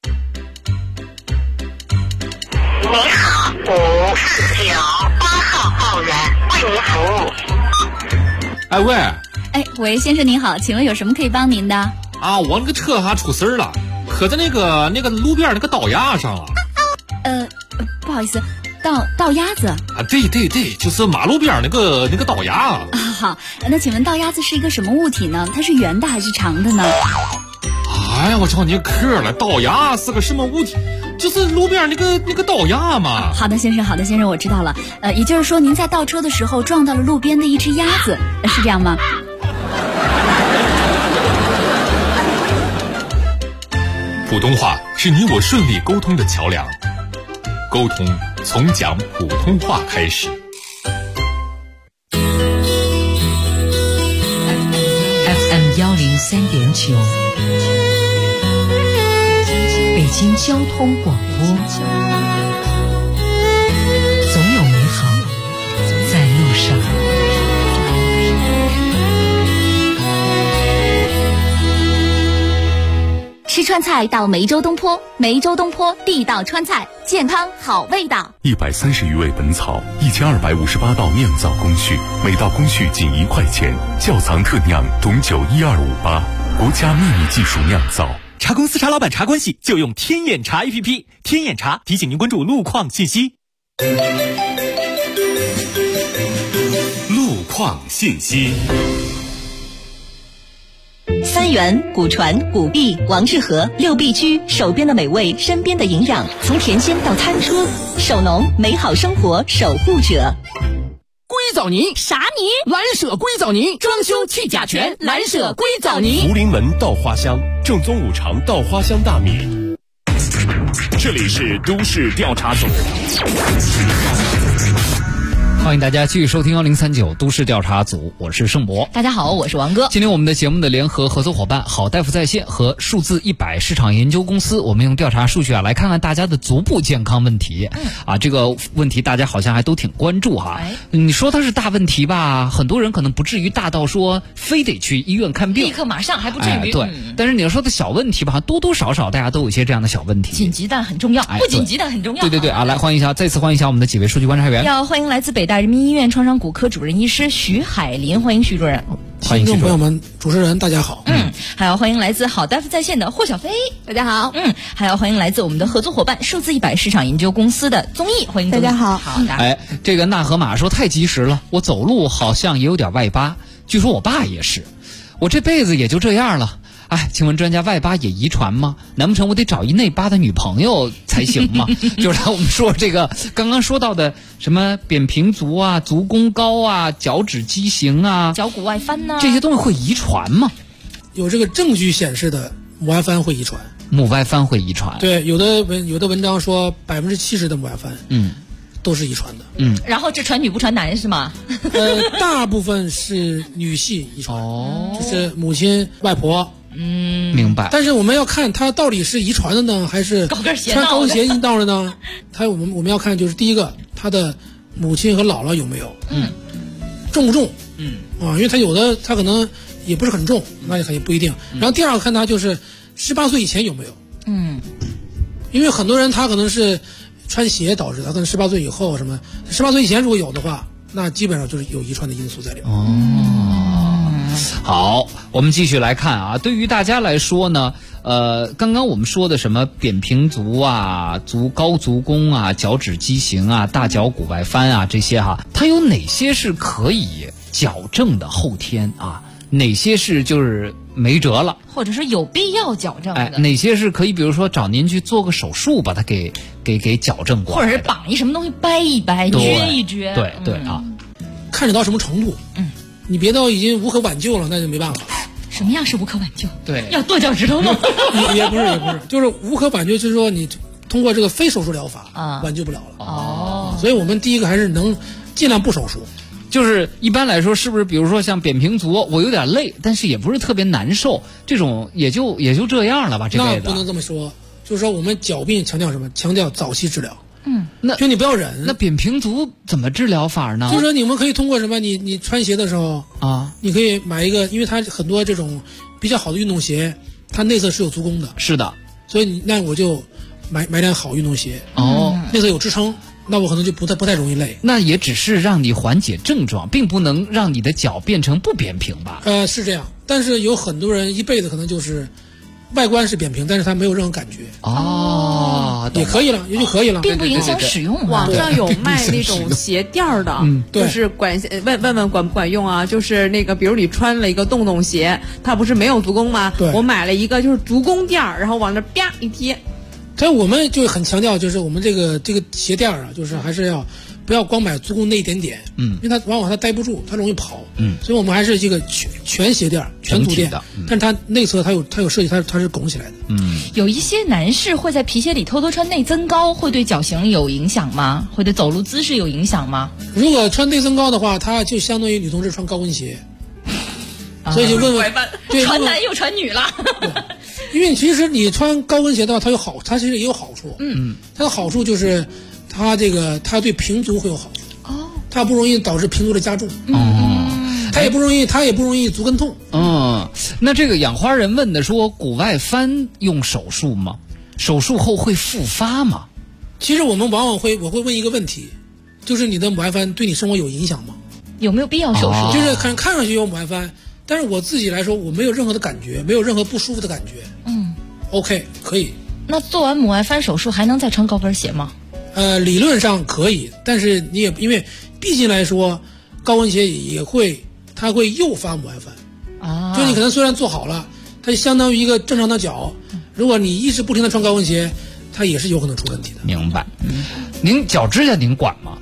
您好，549，8号报员为您服务。 哎喂， 喂，先生您好，请问有什么可以帮您的？ 啊，我那个车还出事了，可在那个路边那个道牙上了。 不好意思，道鸭子啊？ 对，就是马路边那个道牙啊。 好，那请问道鸭子是一个什么物体呢？它是圆的还是长的呢？ 哎呀，我找你客了，道牙是个什么物体？就是路边那个道牙嘛。 好的，先生，我知道了。也就是说，您在倒车的时候撞到了路边的一只鸭子，是这样吗？ 普通话是你我顺利沟通的桥梁。沟通从讲普通话开始。 FM 103.9，北京交通广播，总有美好在路上。 吃川菜到梅州东坡，梅州东坡地道川菜，健康好味道。 130余味本草，1258道酿造工序，每道工序仅1块钱，窖藏特酿董酒12588，国家秘密技术酿造。 茶公司茶老板茶关系就用天眼茶 APP， 天眼茶提醒您关注路况信息。 路况信息。 三元、古传、古壁、王致和6必居，手边的美味，身边的营养，从甜鲜到餐桌，手农美好生活守护者。 硅藻泥啥泥？ 蓝舍硅藻泥，装修去甲醛，蓝舍硅藻泥。 福临门稻花香，正宗5常稻花香大米。这里是都市调查组。 欢迎大家继续收听1039都市调查组，我是盛博。 大家好，我是王哥。 今天我们的节目的联合合作伙伴好大夫在线和数字100市场研究公司，我们用调查数据来看看大家的足部健康问题。这个问题大家好像还都挺关注哈。你说它是大问题吧，很多人可能不至于大到说非得去医院看病， 立刻马上还不至于。 对，但是你要说的小问题吧，多多少少大家都有一些这样的小问题。 紧急但很重要，不紧急但很重要。 对来欢迎一下，再次欢迎一下我们的几位数据观察员。 要欢迎来自北大人民医院创伤骨科主任医师徐海林，欢迎徐主任。 欢迎听众朋友们，主持人大家好。 还要欢迎来自好大夫在线的霍小飞，大家好。还要欢迎来自我们的合作伙伴数字100市场研究公司的综艺，欢迎大家好。 好的。 这个纳河马说太及时了，我走路好像也有点外八，据说我爸也是，我这辈子也就这样了。请问专家，外八也遗传吗？难不成我得找一内八的女朋友才行吗？就是我们说这个刚刚说到的什么扁平足啊、足弓高啊、脚趾畸形啊、 脚骨外翻呢， 这些东西会遗传吗？ 有这个证据显示的母外翻会遗传。 母外翻会遗传？ 对，有的文章说70%的母外翻，都是遗传的。 然后这传女不传男是吗？ 大部分是女系遗传，就是母亲、外婆。 明白。 但是我们要看它到底是遗传的呢，还是高跟鞋穿高跟鞋引导的呢？我们要看就是第一个，他的母亲和姥姥有没有，重不重，因为他有的他可能也不是很重，那也不一定。然后第二个看他就是18岁以前有没有，因为很多人他可能是穿鞋导致的，可能18岁以后什么，18岁以前如果有的话，那基本上就是有遗传的因素在里面。 好，我们继续来看啊。对于大家来说呢，刚刚我们说的什么扁平足啊、高足弓啊、脚趾畸形啊、大脚骨外翻啊这些它有哪些是可以矫正的后天啊？哪些是就是没辙了， 或者是有必要矫正的？ 哪些是可以比如说找您去做个手术把它给矫正过来， 或者是绑一什么东西掰一掰、撅一撅？ 对啊， 看着到什么程度？你别到已经无可挽救了，那就没办法。 什么样是无可挽救？ 对， 要剁脚趾头吗？ 也不是，就是无可挽救，就是说你通过这个非手术疗法挽救不了了。所以我们第一个还是能尽量不手术。 就是一般来说，是不是比如说像扁平足，我有点累，但是也不是特别难受，这种也就这样了吧？这辈子那不能这么说，就是说我们脚病强调什么？强调早期治疗。就你不要忍。 那扁平足怎么治疗法呢？ 就是说你们可以通过什么？你穿鞋的时候你可以买一个，因为它很多这种比较好的运动鞋，它内侧是有足弓的。 是的， 所以那我就买点好运动鞋。内侧有支撑，那我可能就不太容易累。 那也只是让你缓解症状，并不能让你的脚变成不扁平吧？ 是这样，但是有很多人一辈子可能就是外观是扁平，但是他没有任何感觉。也可以了，也就可以了， 并不影响使用。 网上有卖那种鞋垫的，就是问管不管用啊？就是那个，比如你穿了一个洞洞鞋，它不是没有足弓吗？我买了一个就是足弓垫，然后往那啪一贴， 但我们就很强调，就是我们这个鞋垫啊，就是还是要不要光买足弓那一点点，因为它往往它待不住，它容易跑，所以我们还是这个全鞋垫、全足垫，但是它内侧它有设计，它是拱起来的。 有一些男士会在皮鞋里偷偷穿内增高，会对脚型有影响吗？会对走路姿势有影响吗？ 如果穿内增高的话，它就相当于女同志穿高跟鞋，所以就问问，对， 传男又传女了。 因为其实你穿高跟鞋的话，它其实也有好处。它的好处就是它对平足会有好处。它不容易导致平足的加重。它也不容易足跟痛。 那这个养花人问的说，骨外翻用手术吗？手术后会复发吗？ 其实我们往往我会问一个问题，就是你的母外翻对你生活有影响吗？ 有没有必要手术？ 就是看上去有母外翻，但是我自己来说，我没有任何的感觉，没有任何不舒服的感觉。OK， 可以。 那做完母外翻手术还能再穿高跟鞋吗？ 理论上可以，但是你也因为毕竟来说，高跟鞋它会诱发母外翻。就你可能虽然做好了，它就相当于一个正常的脚，如果你一直不停的穿高跟鞋，它也是有可能出问题的。 明白。您脚指甲您管吗？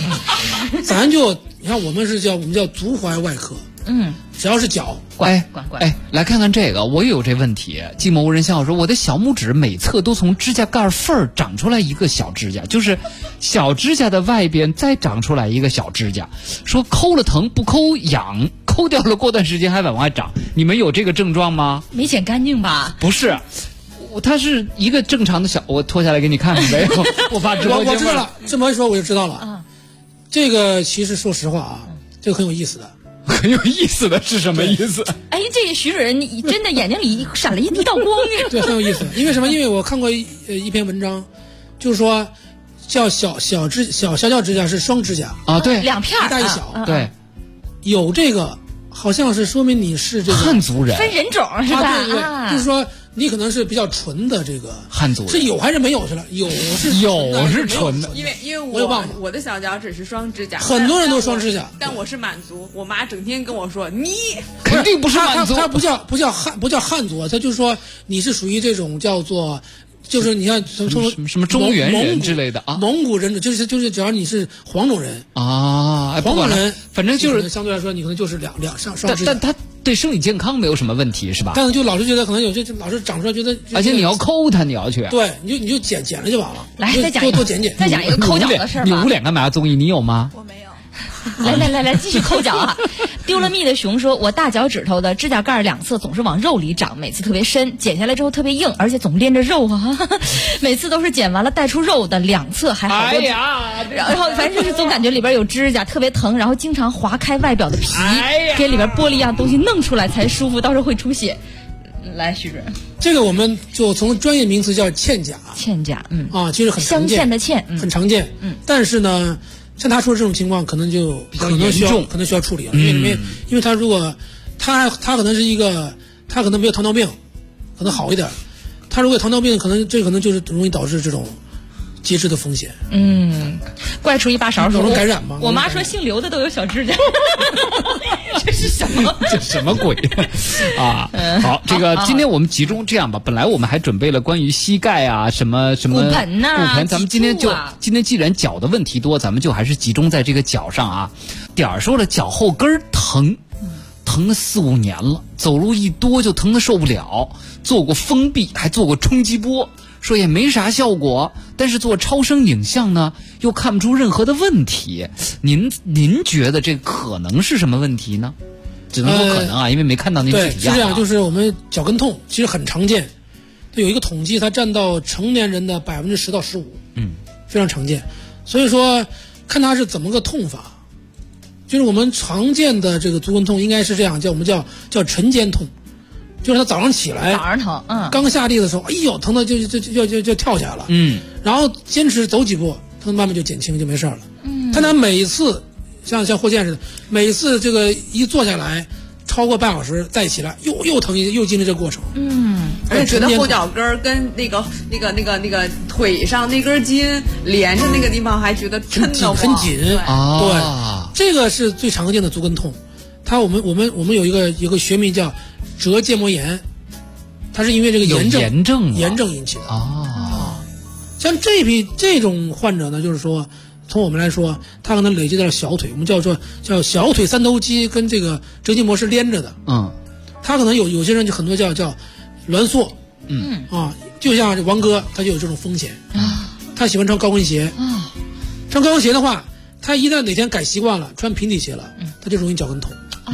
你看我们叫足踝外科。只要是脚管。 来看看这个，我也有这问题。寂寞无人笑说，我的小拇指每侧都从指甲盖缝儿长出来一个小指甲，就是小指甲的外边再长出来一个小指甲。说抠了疼，不抠痒，抠掉了过段时间还往外长。你们有这个症状吗？ 没剪干净吧？ 不是，它是一个正常的小，我脱下来给你看看没有？我发直播间。 我知道了，这么一说我就知道了。这个其实说实话啊，这个很有意思的。 很有意思的是什么意思？ 哎，这个徐主任，你真的眼睛里闪了一道光。 对，很有意思。因为什么？因为我看过一篇文章，就是说叫小脚指甲是双指甲啊，对， 两片， 一大一小， 对， 有这个好像是说明你是这个汉族人， 分人种是吧？ 对，就是说你可能是比较纯的这个汉族人， 是有还是没有去了？有是纯的， 因为我的小脚趾是双指甲， 很多人都双指甲， 但我是满族。我妈整天跟我说你肯定不是满族， 他不叫汉族，他就是说你是属于这种叫做。就是你看什么中原人之类的啊， 蒙古人就是只要你是黄种人啊， 黄种人， 反正就是相对来说你可能就是两双指甲， 但他对生理健康没有什么问题是吧？ 但是就老是觉得可能有些老是长出来觉得， 而且你要抠它，你要去， 对，你就剪了就完了。 来，再讲多剪， 再讲一个抠脚的事儿吧。 你捂脸干嘛？综艺你有吗？ 我没有。 来，继续抠脚啊！丢了蜜的熊说，我大脚趾头的指甲盖两侧总是往肉里长，每次特别深，剪下来之后特别硬，而且总连着肉啊，每次都是剪完了带出肉的两侧还好多，然后反正就是总感觉里边有指甲，特别疼，然后经常划开外表的皮，给里边玻璃一样东西弄出来才舒服，到时候会出血。来，徐主任， 这个我们就从专业名词叫嵌甲，其实很常见， 镶嵌的嵌， 很常见，但是呢。像他说的这种情况，可能就可能需要处理了，因为他如果他可能是一个，他可能没有糖尿病，可能好一点。他如果有糖尿病，可能就是容易导致这种截肢的风险。 怪出一把勺说感染吗？ 我妈说姓刘的都有小指甲，这是什么？ 这什么鬼啊？好，这个今天我们集中这样吧。本来我们还准备了关于膝盖啊，什么骨盆呐， 骨盆，咱们今天既然脚的问题多，咱们就还是集中在这个脚上啊。点儿说了，脚后跟疼了4-5年了，走路一多就疼得受不了，做过封闭，还做过冲击波。说也没啥效果，但是做超声影像呢，又看不出任何的问题。您觉得这可能是什么问题呢？只能说可能啊，因为没看到您具体样。 对，是这样，就是我们脚跟痛其实很常见，有一个统计，它占到成年人的10%到15%，非常常见。所以说，看它是怎么个痛法，就是我们常见的这个足跟痛应该是这样，我们叫晨间痛。就是他早上起来， 疼， 刚下地的时候，哎呦，疼的就跳起来了，然后坚持走几步，疼慢慢就减轻，就没事了，他呢每次像霍建似的，每次这个一坐下来超过半小时再起来，又疼，又经历这个过程， 而且觉得后脚跟跟那个腿上那根筋连着那个地方还觉得很紧，对，这个是最常见的足跟痛，我们有一个学名叫折腱膜炎，它是因为这个炎症引起的像这种患者呢，就是说，从我们来说，他可能累积到了小腿，我们叫小腿三头肌跟这个折筋膜是连着的。他可能有些人就很多叫挛缩。就像王哥他就有这种风险他喜欢穿高跟鞋穿高跟鞋的话，他一旦哪天改习惯了穿平底鞋了，他就容易脚跟痛。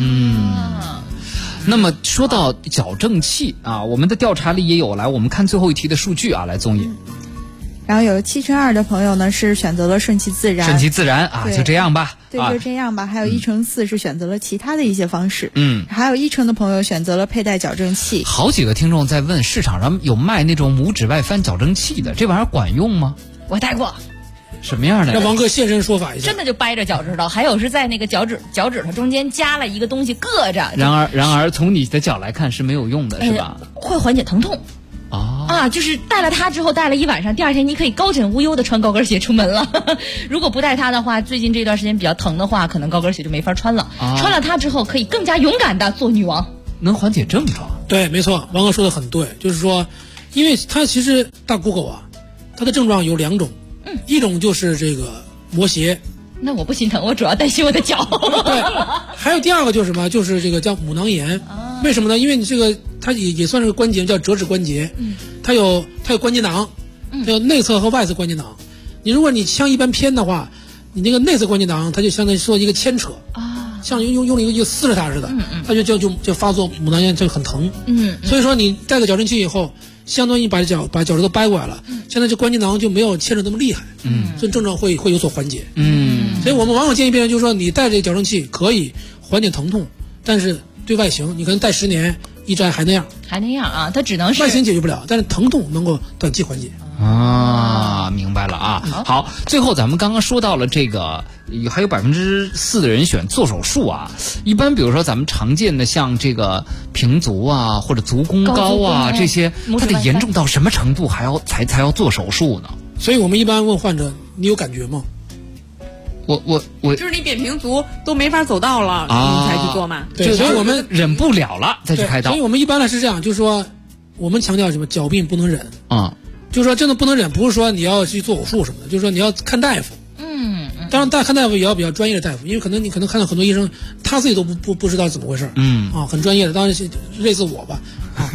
那么说到矫正器啊，我们的调查里也有，来我们看最后一题的数据啊，来综艺。 然后有72%的朋友呢是选择了顺其自然， 顺其自然啊，就这样吧。 对，就这样吧。还有1%是选择了其他的一些方式。还有1%的朋友选择了佩戴矫正器。 好几个听众在问，市场上有卖那种拇指外翻矫正器的，这玩意儿管用吗？ 我戴过。 什么样的？ 让王哥现身说法一下。 真的就掰着脚趾头，还有是在那个脚趾头中间加了一个东西硌着。 然而从你的脚来看是没有用的，是吧？ 会缓解疼痛。就是戴了它之后，戴了一晚上，第二天你可以高枕无忧的穿高跟鞋出门了。如果不戴它的话，最近这段时间比较疼的话，可能高跟鞋就没法穿了。穿了它之后，可以更加勇敢的做女王， 能缓解症状。 对，没错，王哥说的很对，就是说，因为它其实大股狗啊，它的症状有2种，一种就是这个磨鞋。 那我不心疼，我主要担心我的脚。 对，还有第二个就是什么？就是这个叫母囊炎。为什么呢？因为你这个它也算是个关节，叫折指关节。它有关节囊，它有内侧和外侧关节囊。如果你枪一般偏的话，你那个内侧关节囊它就相当于说一个牵扯像用一个撕着它似的，它就发作母囊炎，就很疼。所以说你戴个矫正器以后，相当于把脚趾头掰过来了，现在这关节囊就没有牵扯那么厉害，所以症状会有所缓解。所以我们往往建议病人就是说，你戴这个矫正器可以缓解疼痛，但是对外形你可能戴10年一摘还那样啊，它只能是外形解决不了，但是疼痛能够短期缓解。 明白了啊。好，最后咱们刚刚说到了这个，还有4%的人选做手术啊。一般比如说咱们常见的像这个平足啊，或者足弓高啊这些，它得严重到什么程度才要做手术呢？ 所以我们一般问患者，你有感觉吗？ 我就是你扁平足都没法走道了，你才去做嘛。 对，所以我们忍不了了再去开刀。 所以我们一般呢是这样，就是说我们强调什么？脚病不能忍就是说真的不能忍，不是说你要去做手术什么的，就是说你要看大夫。当然看大夫也要比较专业的大夫，因为你可能看到很多医生他自己都不知道怎么回事。很专业的，当然是类似我吧。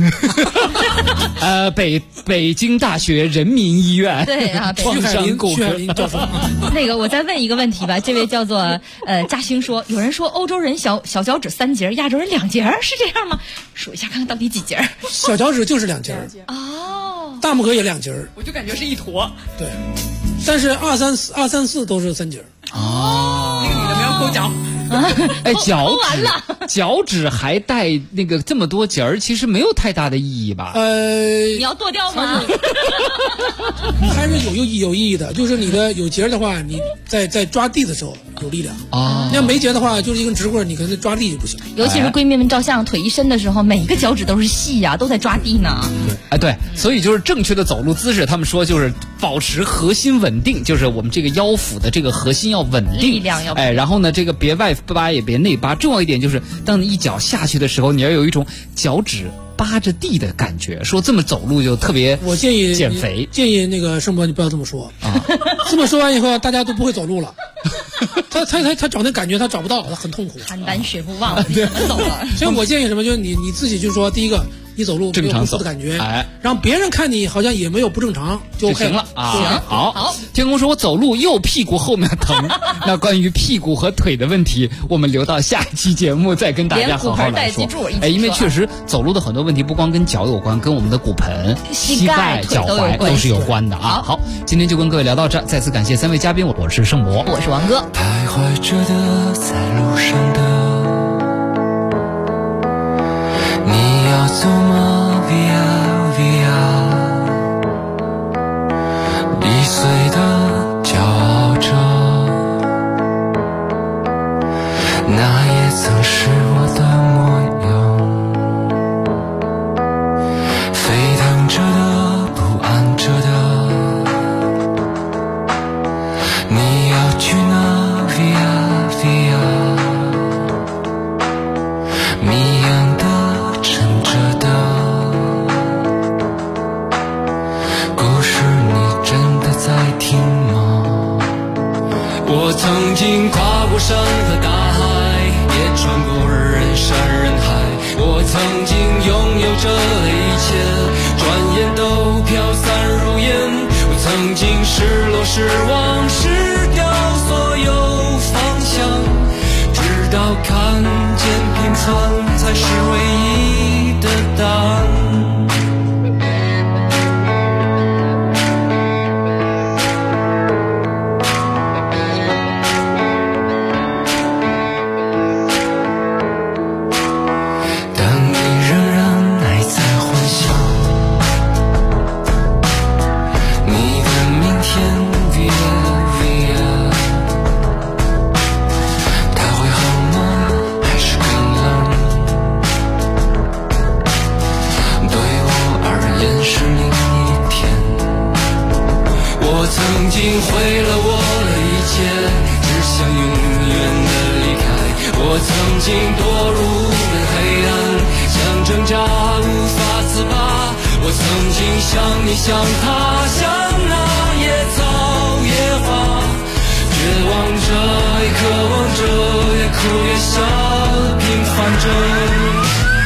北京大学人民医院对啊， 徐海林教授。 那个我再问一个问题吧，这位叫做嘉兴说，有人说欧洲人小脚趾3节，亚洲人2节，是这样吗？数一下看看到底几节？ 小脚趾就是2节大拇哥也2节， 我就感觉是一坨。 对，但是2、3、4都是3节。 那个女的没有抠脚。 脚趾还带那个这么多节儿，其实没有太大的意义吧？ 你要剁掉吗？ 还是有意义的，就是你的有节的话，你在抓地的时候有力量你要没节的话，就是一根直棍，你可能抓地就不行。 尤其是闺蜜们照相腿一伸的时候，每一个脚趾都是细呀，都在抓地呢。 对，所以就是正确的走路姿势，他们说就是保持核心稳定，就是我们这个腰腹的这个核心要稳定， 力量要然后呢，这个别外八也别内八，重要一点就是当你一脚下去的时候，你要有一种脚趾扒着地的感觉，说这么走路就特别。 我建议减肥， 建议那个盛博你不要这么说这么说完以后，大家都不会走路了。他找那感觉他找不到，他很痛苦。 邯郸学不忘，怎么走了？ 所以我建议什么，就是你自己就是说，第一个你走路正常走的感觉，让别人看你好像也没有不正常就行了啊。 行， 好。天空说我走路右屁股后面疼，那关于屁股和腿的问题，我们留到下一期节目再跟大家好好来说。因为确实走路的很多问题不光跟脚有关，跟我们的骨盆、膝盖、脚踝都是有关的啊。好，今天就跟各位聊到这儿，再次感谢3位嘉宾，我是盛博， 我是王哥。 徘徊着的，在路上的，你要走吗 ？Via Via， 易碎的骄傲着，那也曾是我的模样，沸腾着的，不安着的，你要去哪 ？Via Via， 谜样的，沉着的，故事你真的我曾经跨过山和大海，也穿过人山人海。我曾经拥有这一切，转眼都飘散如烟。我曾经失落失望失掉所有方向，直到看见平凡才是唯一的答案。像他，像那野草野花，绝望着也渴望着，也哭也笑，平凡着。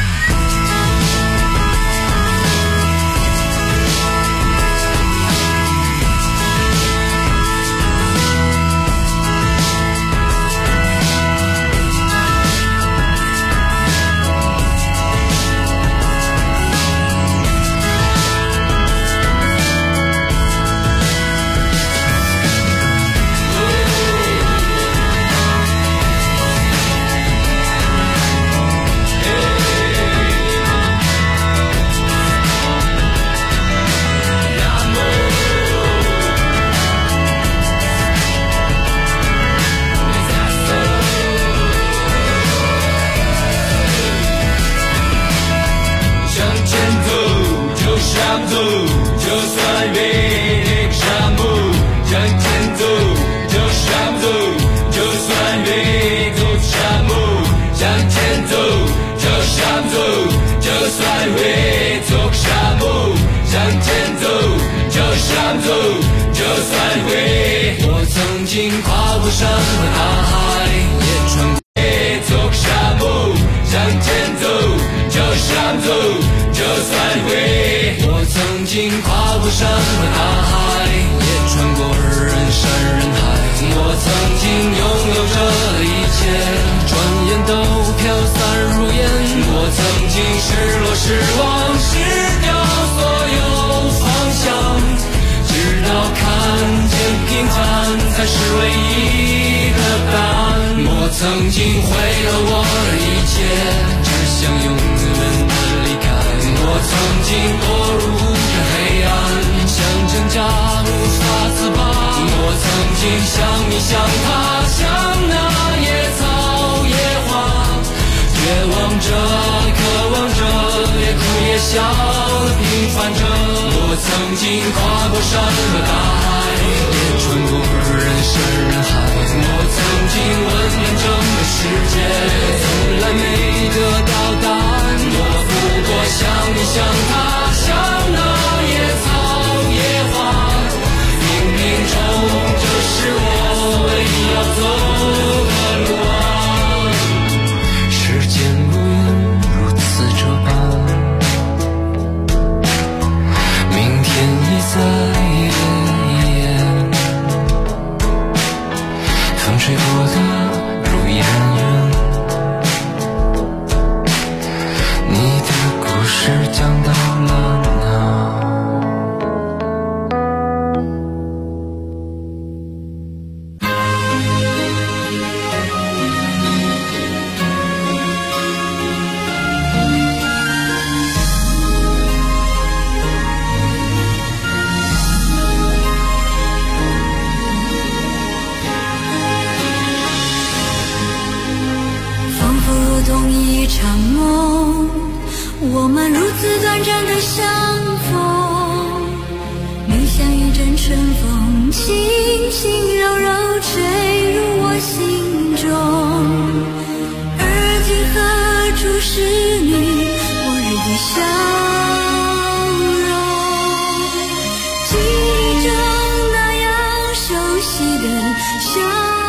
我曾经跨过山和大海，也穿过走沙漠，向前走就向走，就算会。我曾经跨过山和大海，也穿过人山人海。我曾经拥有这一切，转眼都飘散如烟。我曾经失落失望失掉所有方向，直到看见平凡才是唯一的答案。我曾经毁了我的一切，只想永远的离开。我曾经堕入这黑暗，像挣扎无法自拔。我曾经像你像他，像那野草野花，绝望着渴望着，也哭也笑的平凡着。我曾经跨过山和大海，也穿过人山人海。我曾经问遍整个世界，从来没得到答案。我不过像你像他，像那野草野花，冥冥中这是我唯一要走的路啊。时间如云如此这般，明天已在眼前，风吹过的如烟云，你的故事讲到了哪？ 一场梦，我们如此短暂的相逢，你像一阵春风，轻轻柔柔吹入我心中。而今何处是你往日的笑容？记忆中那样熟悉的笑容。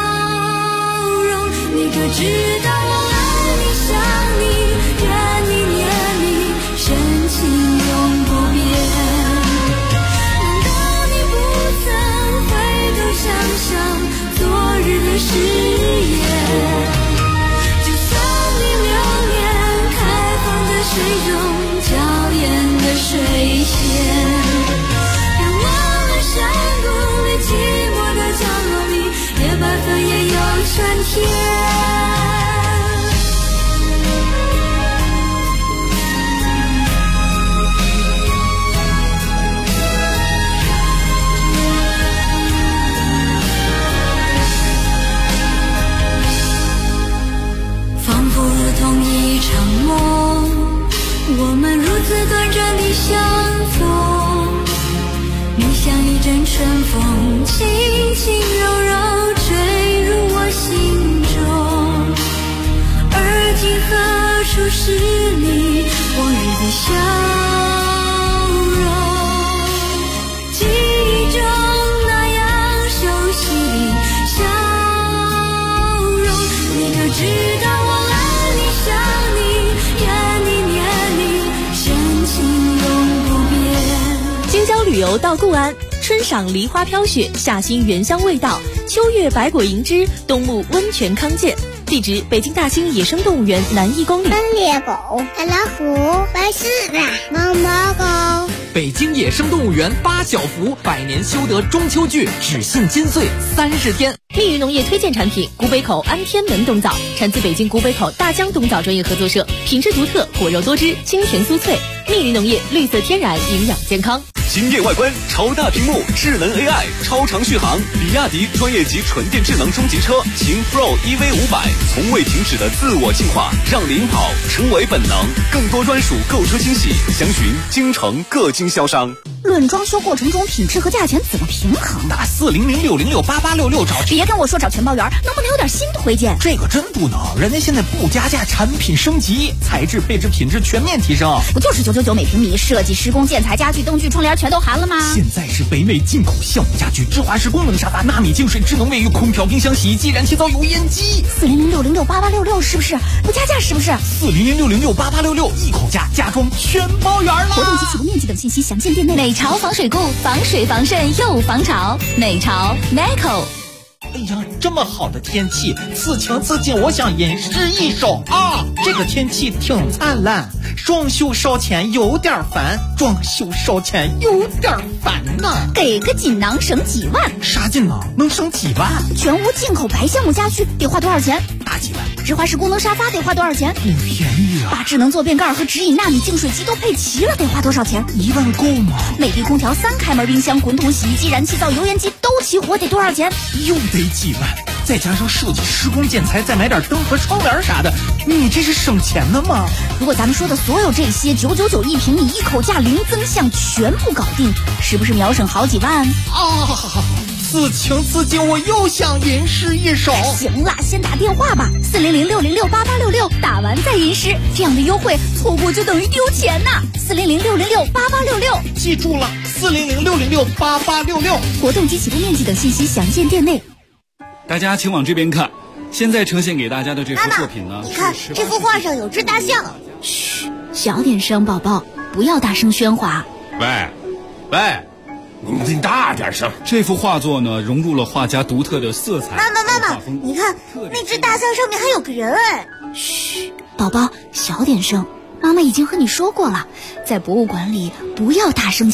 知道我爱你想你怨你念你深情永不变。难道你不曾回头想想昨日的誓言？就算你流年开放在水中娇艳的水仙，别忘了山谷里寂寞的角落里，野百合也有春天。仿佛如同一场梦，我们如此短暂的相逢，你像一阵春风，轻轻柔柔吹入我心中。而今何处是你往日的笑容？记忆中那样熟悉的笑容，你可知道我爱你想你怨你念你深情永不变。 京郊旅游到固安，春赏梨花飘雪，夏欣原香味道，秋月百果盈枝，冬沐温泉康健。地址：北京大兴野生动物园南1公里。 猎狗、大老虎、白狮子、毛毛狗。 北京野生动物园8小福，100年修得中秋剧，只信金穗30天。 蜜鱼农业推荐产品：古北口安天门冬枣，产自北京古北口大江冬枣专业合作社，品质独特，果肉多汁，清甜酥脆。蜜鱼农业绿色天然，营养健康。 惊艳外观，超大屏幕，智能 AI， 超长续航。比亚迪专业级纯电智能中级车秦 Pro EV500，从未停止的自我进化，让领跑成为本能。更多专属购车惊喜，详询京城各经销商。 论装修过程中品质和价钱怎么平衡？ 打400-606-8866找。 别跟我说找全包圆，能不能有点新推荐？ 这个真不能，人家现在不加价，产品升级，材质、配置、品质全面提升。 不就是999每平米，设计、施工、建材、家具、灯具、窗帘全都含了吗？ 现在是北美进口橡木家具、智华式功能沙发、纳米净水、智能卫浴、空调、冰箱、洗衣机、燃气灶、油烟机。 400-606-8866是不是？不加价是不是 ？400-606-8866，一口价，家装全包圆了。 活动及起步面积等信息详见店内。 美潮防水固，防水防渗又防潮。美潮 Meco。 哎呀，这么好的天气，此情此景，我想吟诗一首啊！这个天气挺灿烂，装修烧钱有点烦，装修烧钱有点烦呐。 给个锦囊省几万？ 啥锦囊能省几万？ 全屋进口白橡木家具得花多少钱？ 大几万。 智华式功能沙发得花多少钱？ 不便宜啊。 把智能坐便盖和直饮纳米净水机都配齐了，得花多少钱 ？1万够吗？ 美的空调、3开门冰箱、滚筒洗衣机、燃气灶、油烟机都齐活，得多少钱？ 又得几万，再加上设计、施工、建材，再买点灯和窗帘啥的，你这是省钱的吗？ 如果咱们说的所有这些999一平米，一口价零增项，全部搞定，是不是秒省好几万啊？此情此景，我又想吟诗一首。 行了，先打电话吧，400-606-8866，打完再吟诗，这样的优惠错过就等于丢钱呐。400-606-8866， 记住了，400-606-8866。 活动及起步面积等信息详见店内。 大家请往这边看，现在呈现给大家的这幅作品呢， 你看这幅画上有只大象。 嘘，小点声，宝宝，不要大声喧哗。 喂，你大点声。 这幅画作呢，融入了画家独特的色彩。 妈妈，你看那只大象上面还有个人哎。 嘘，宝宝，小点声。妈妈已经和你说过了，在博物馆里不要大声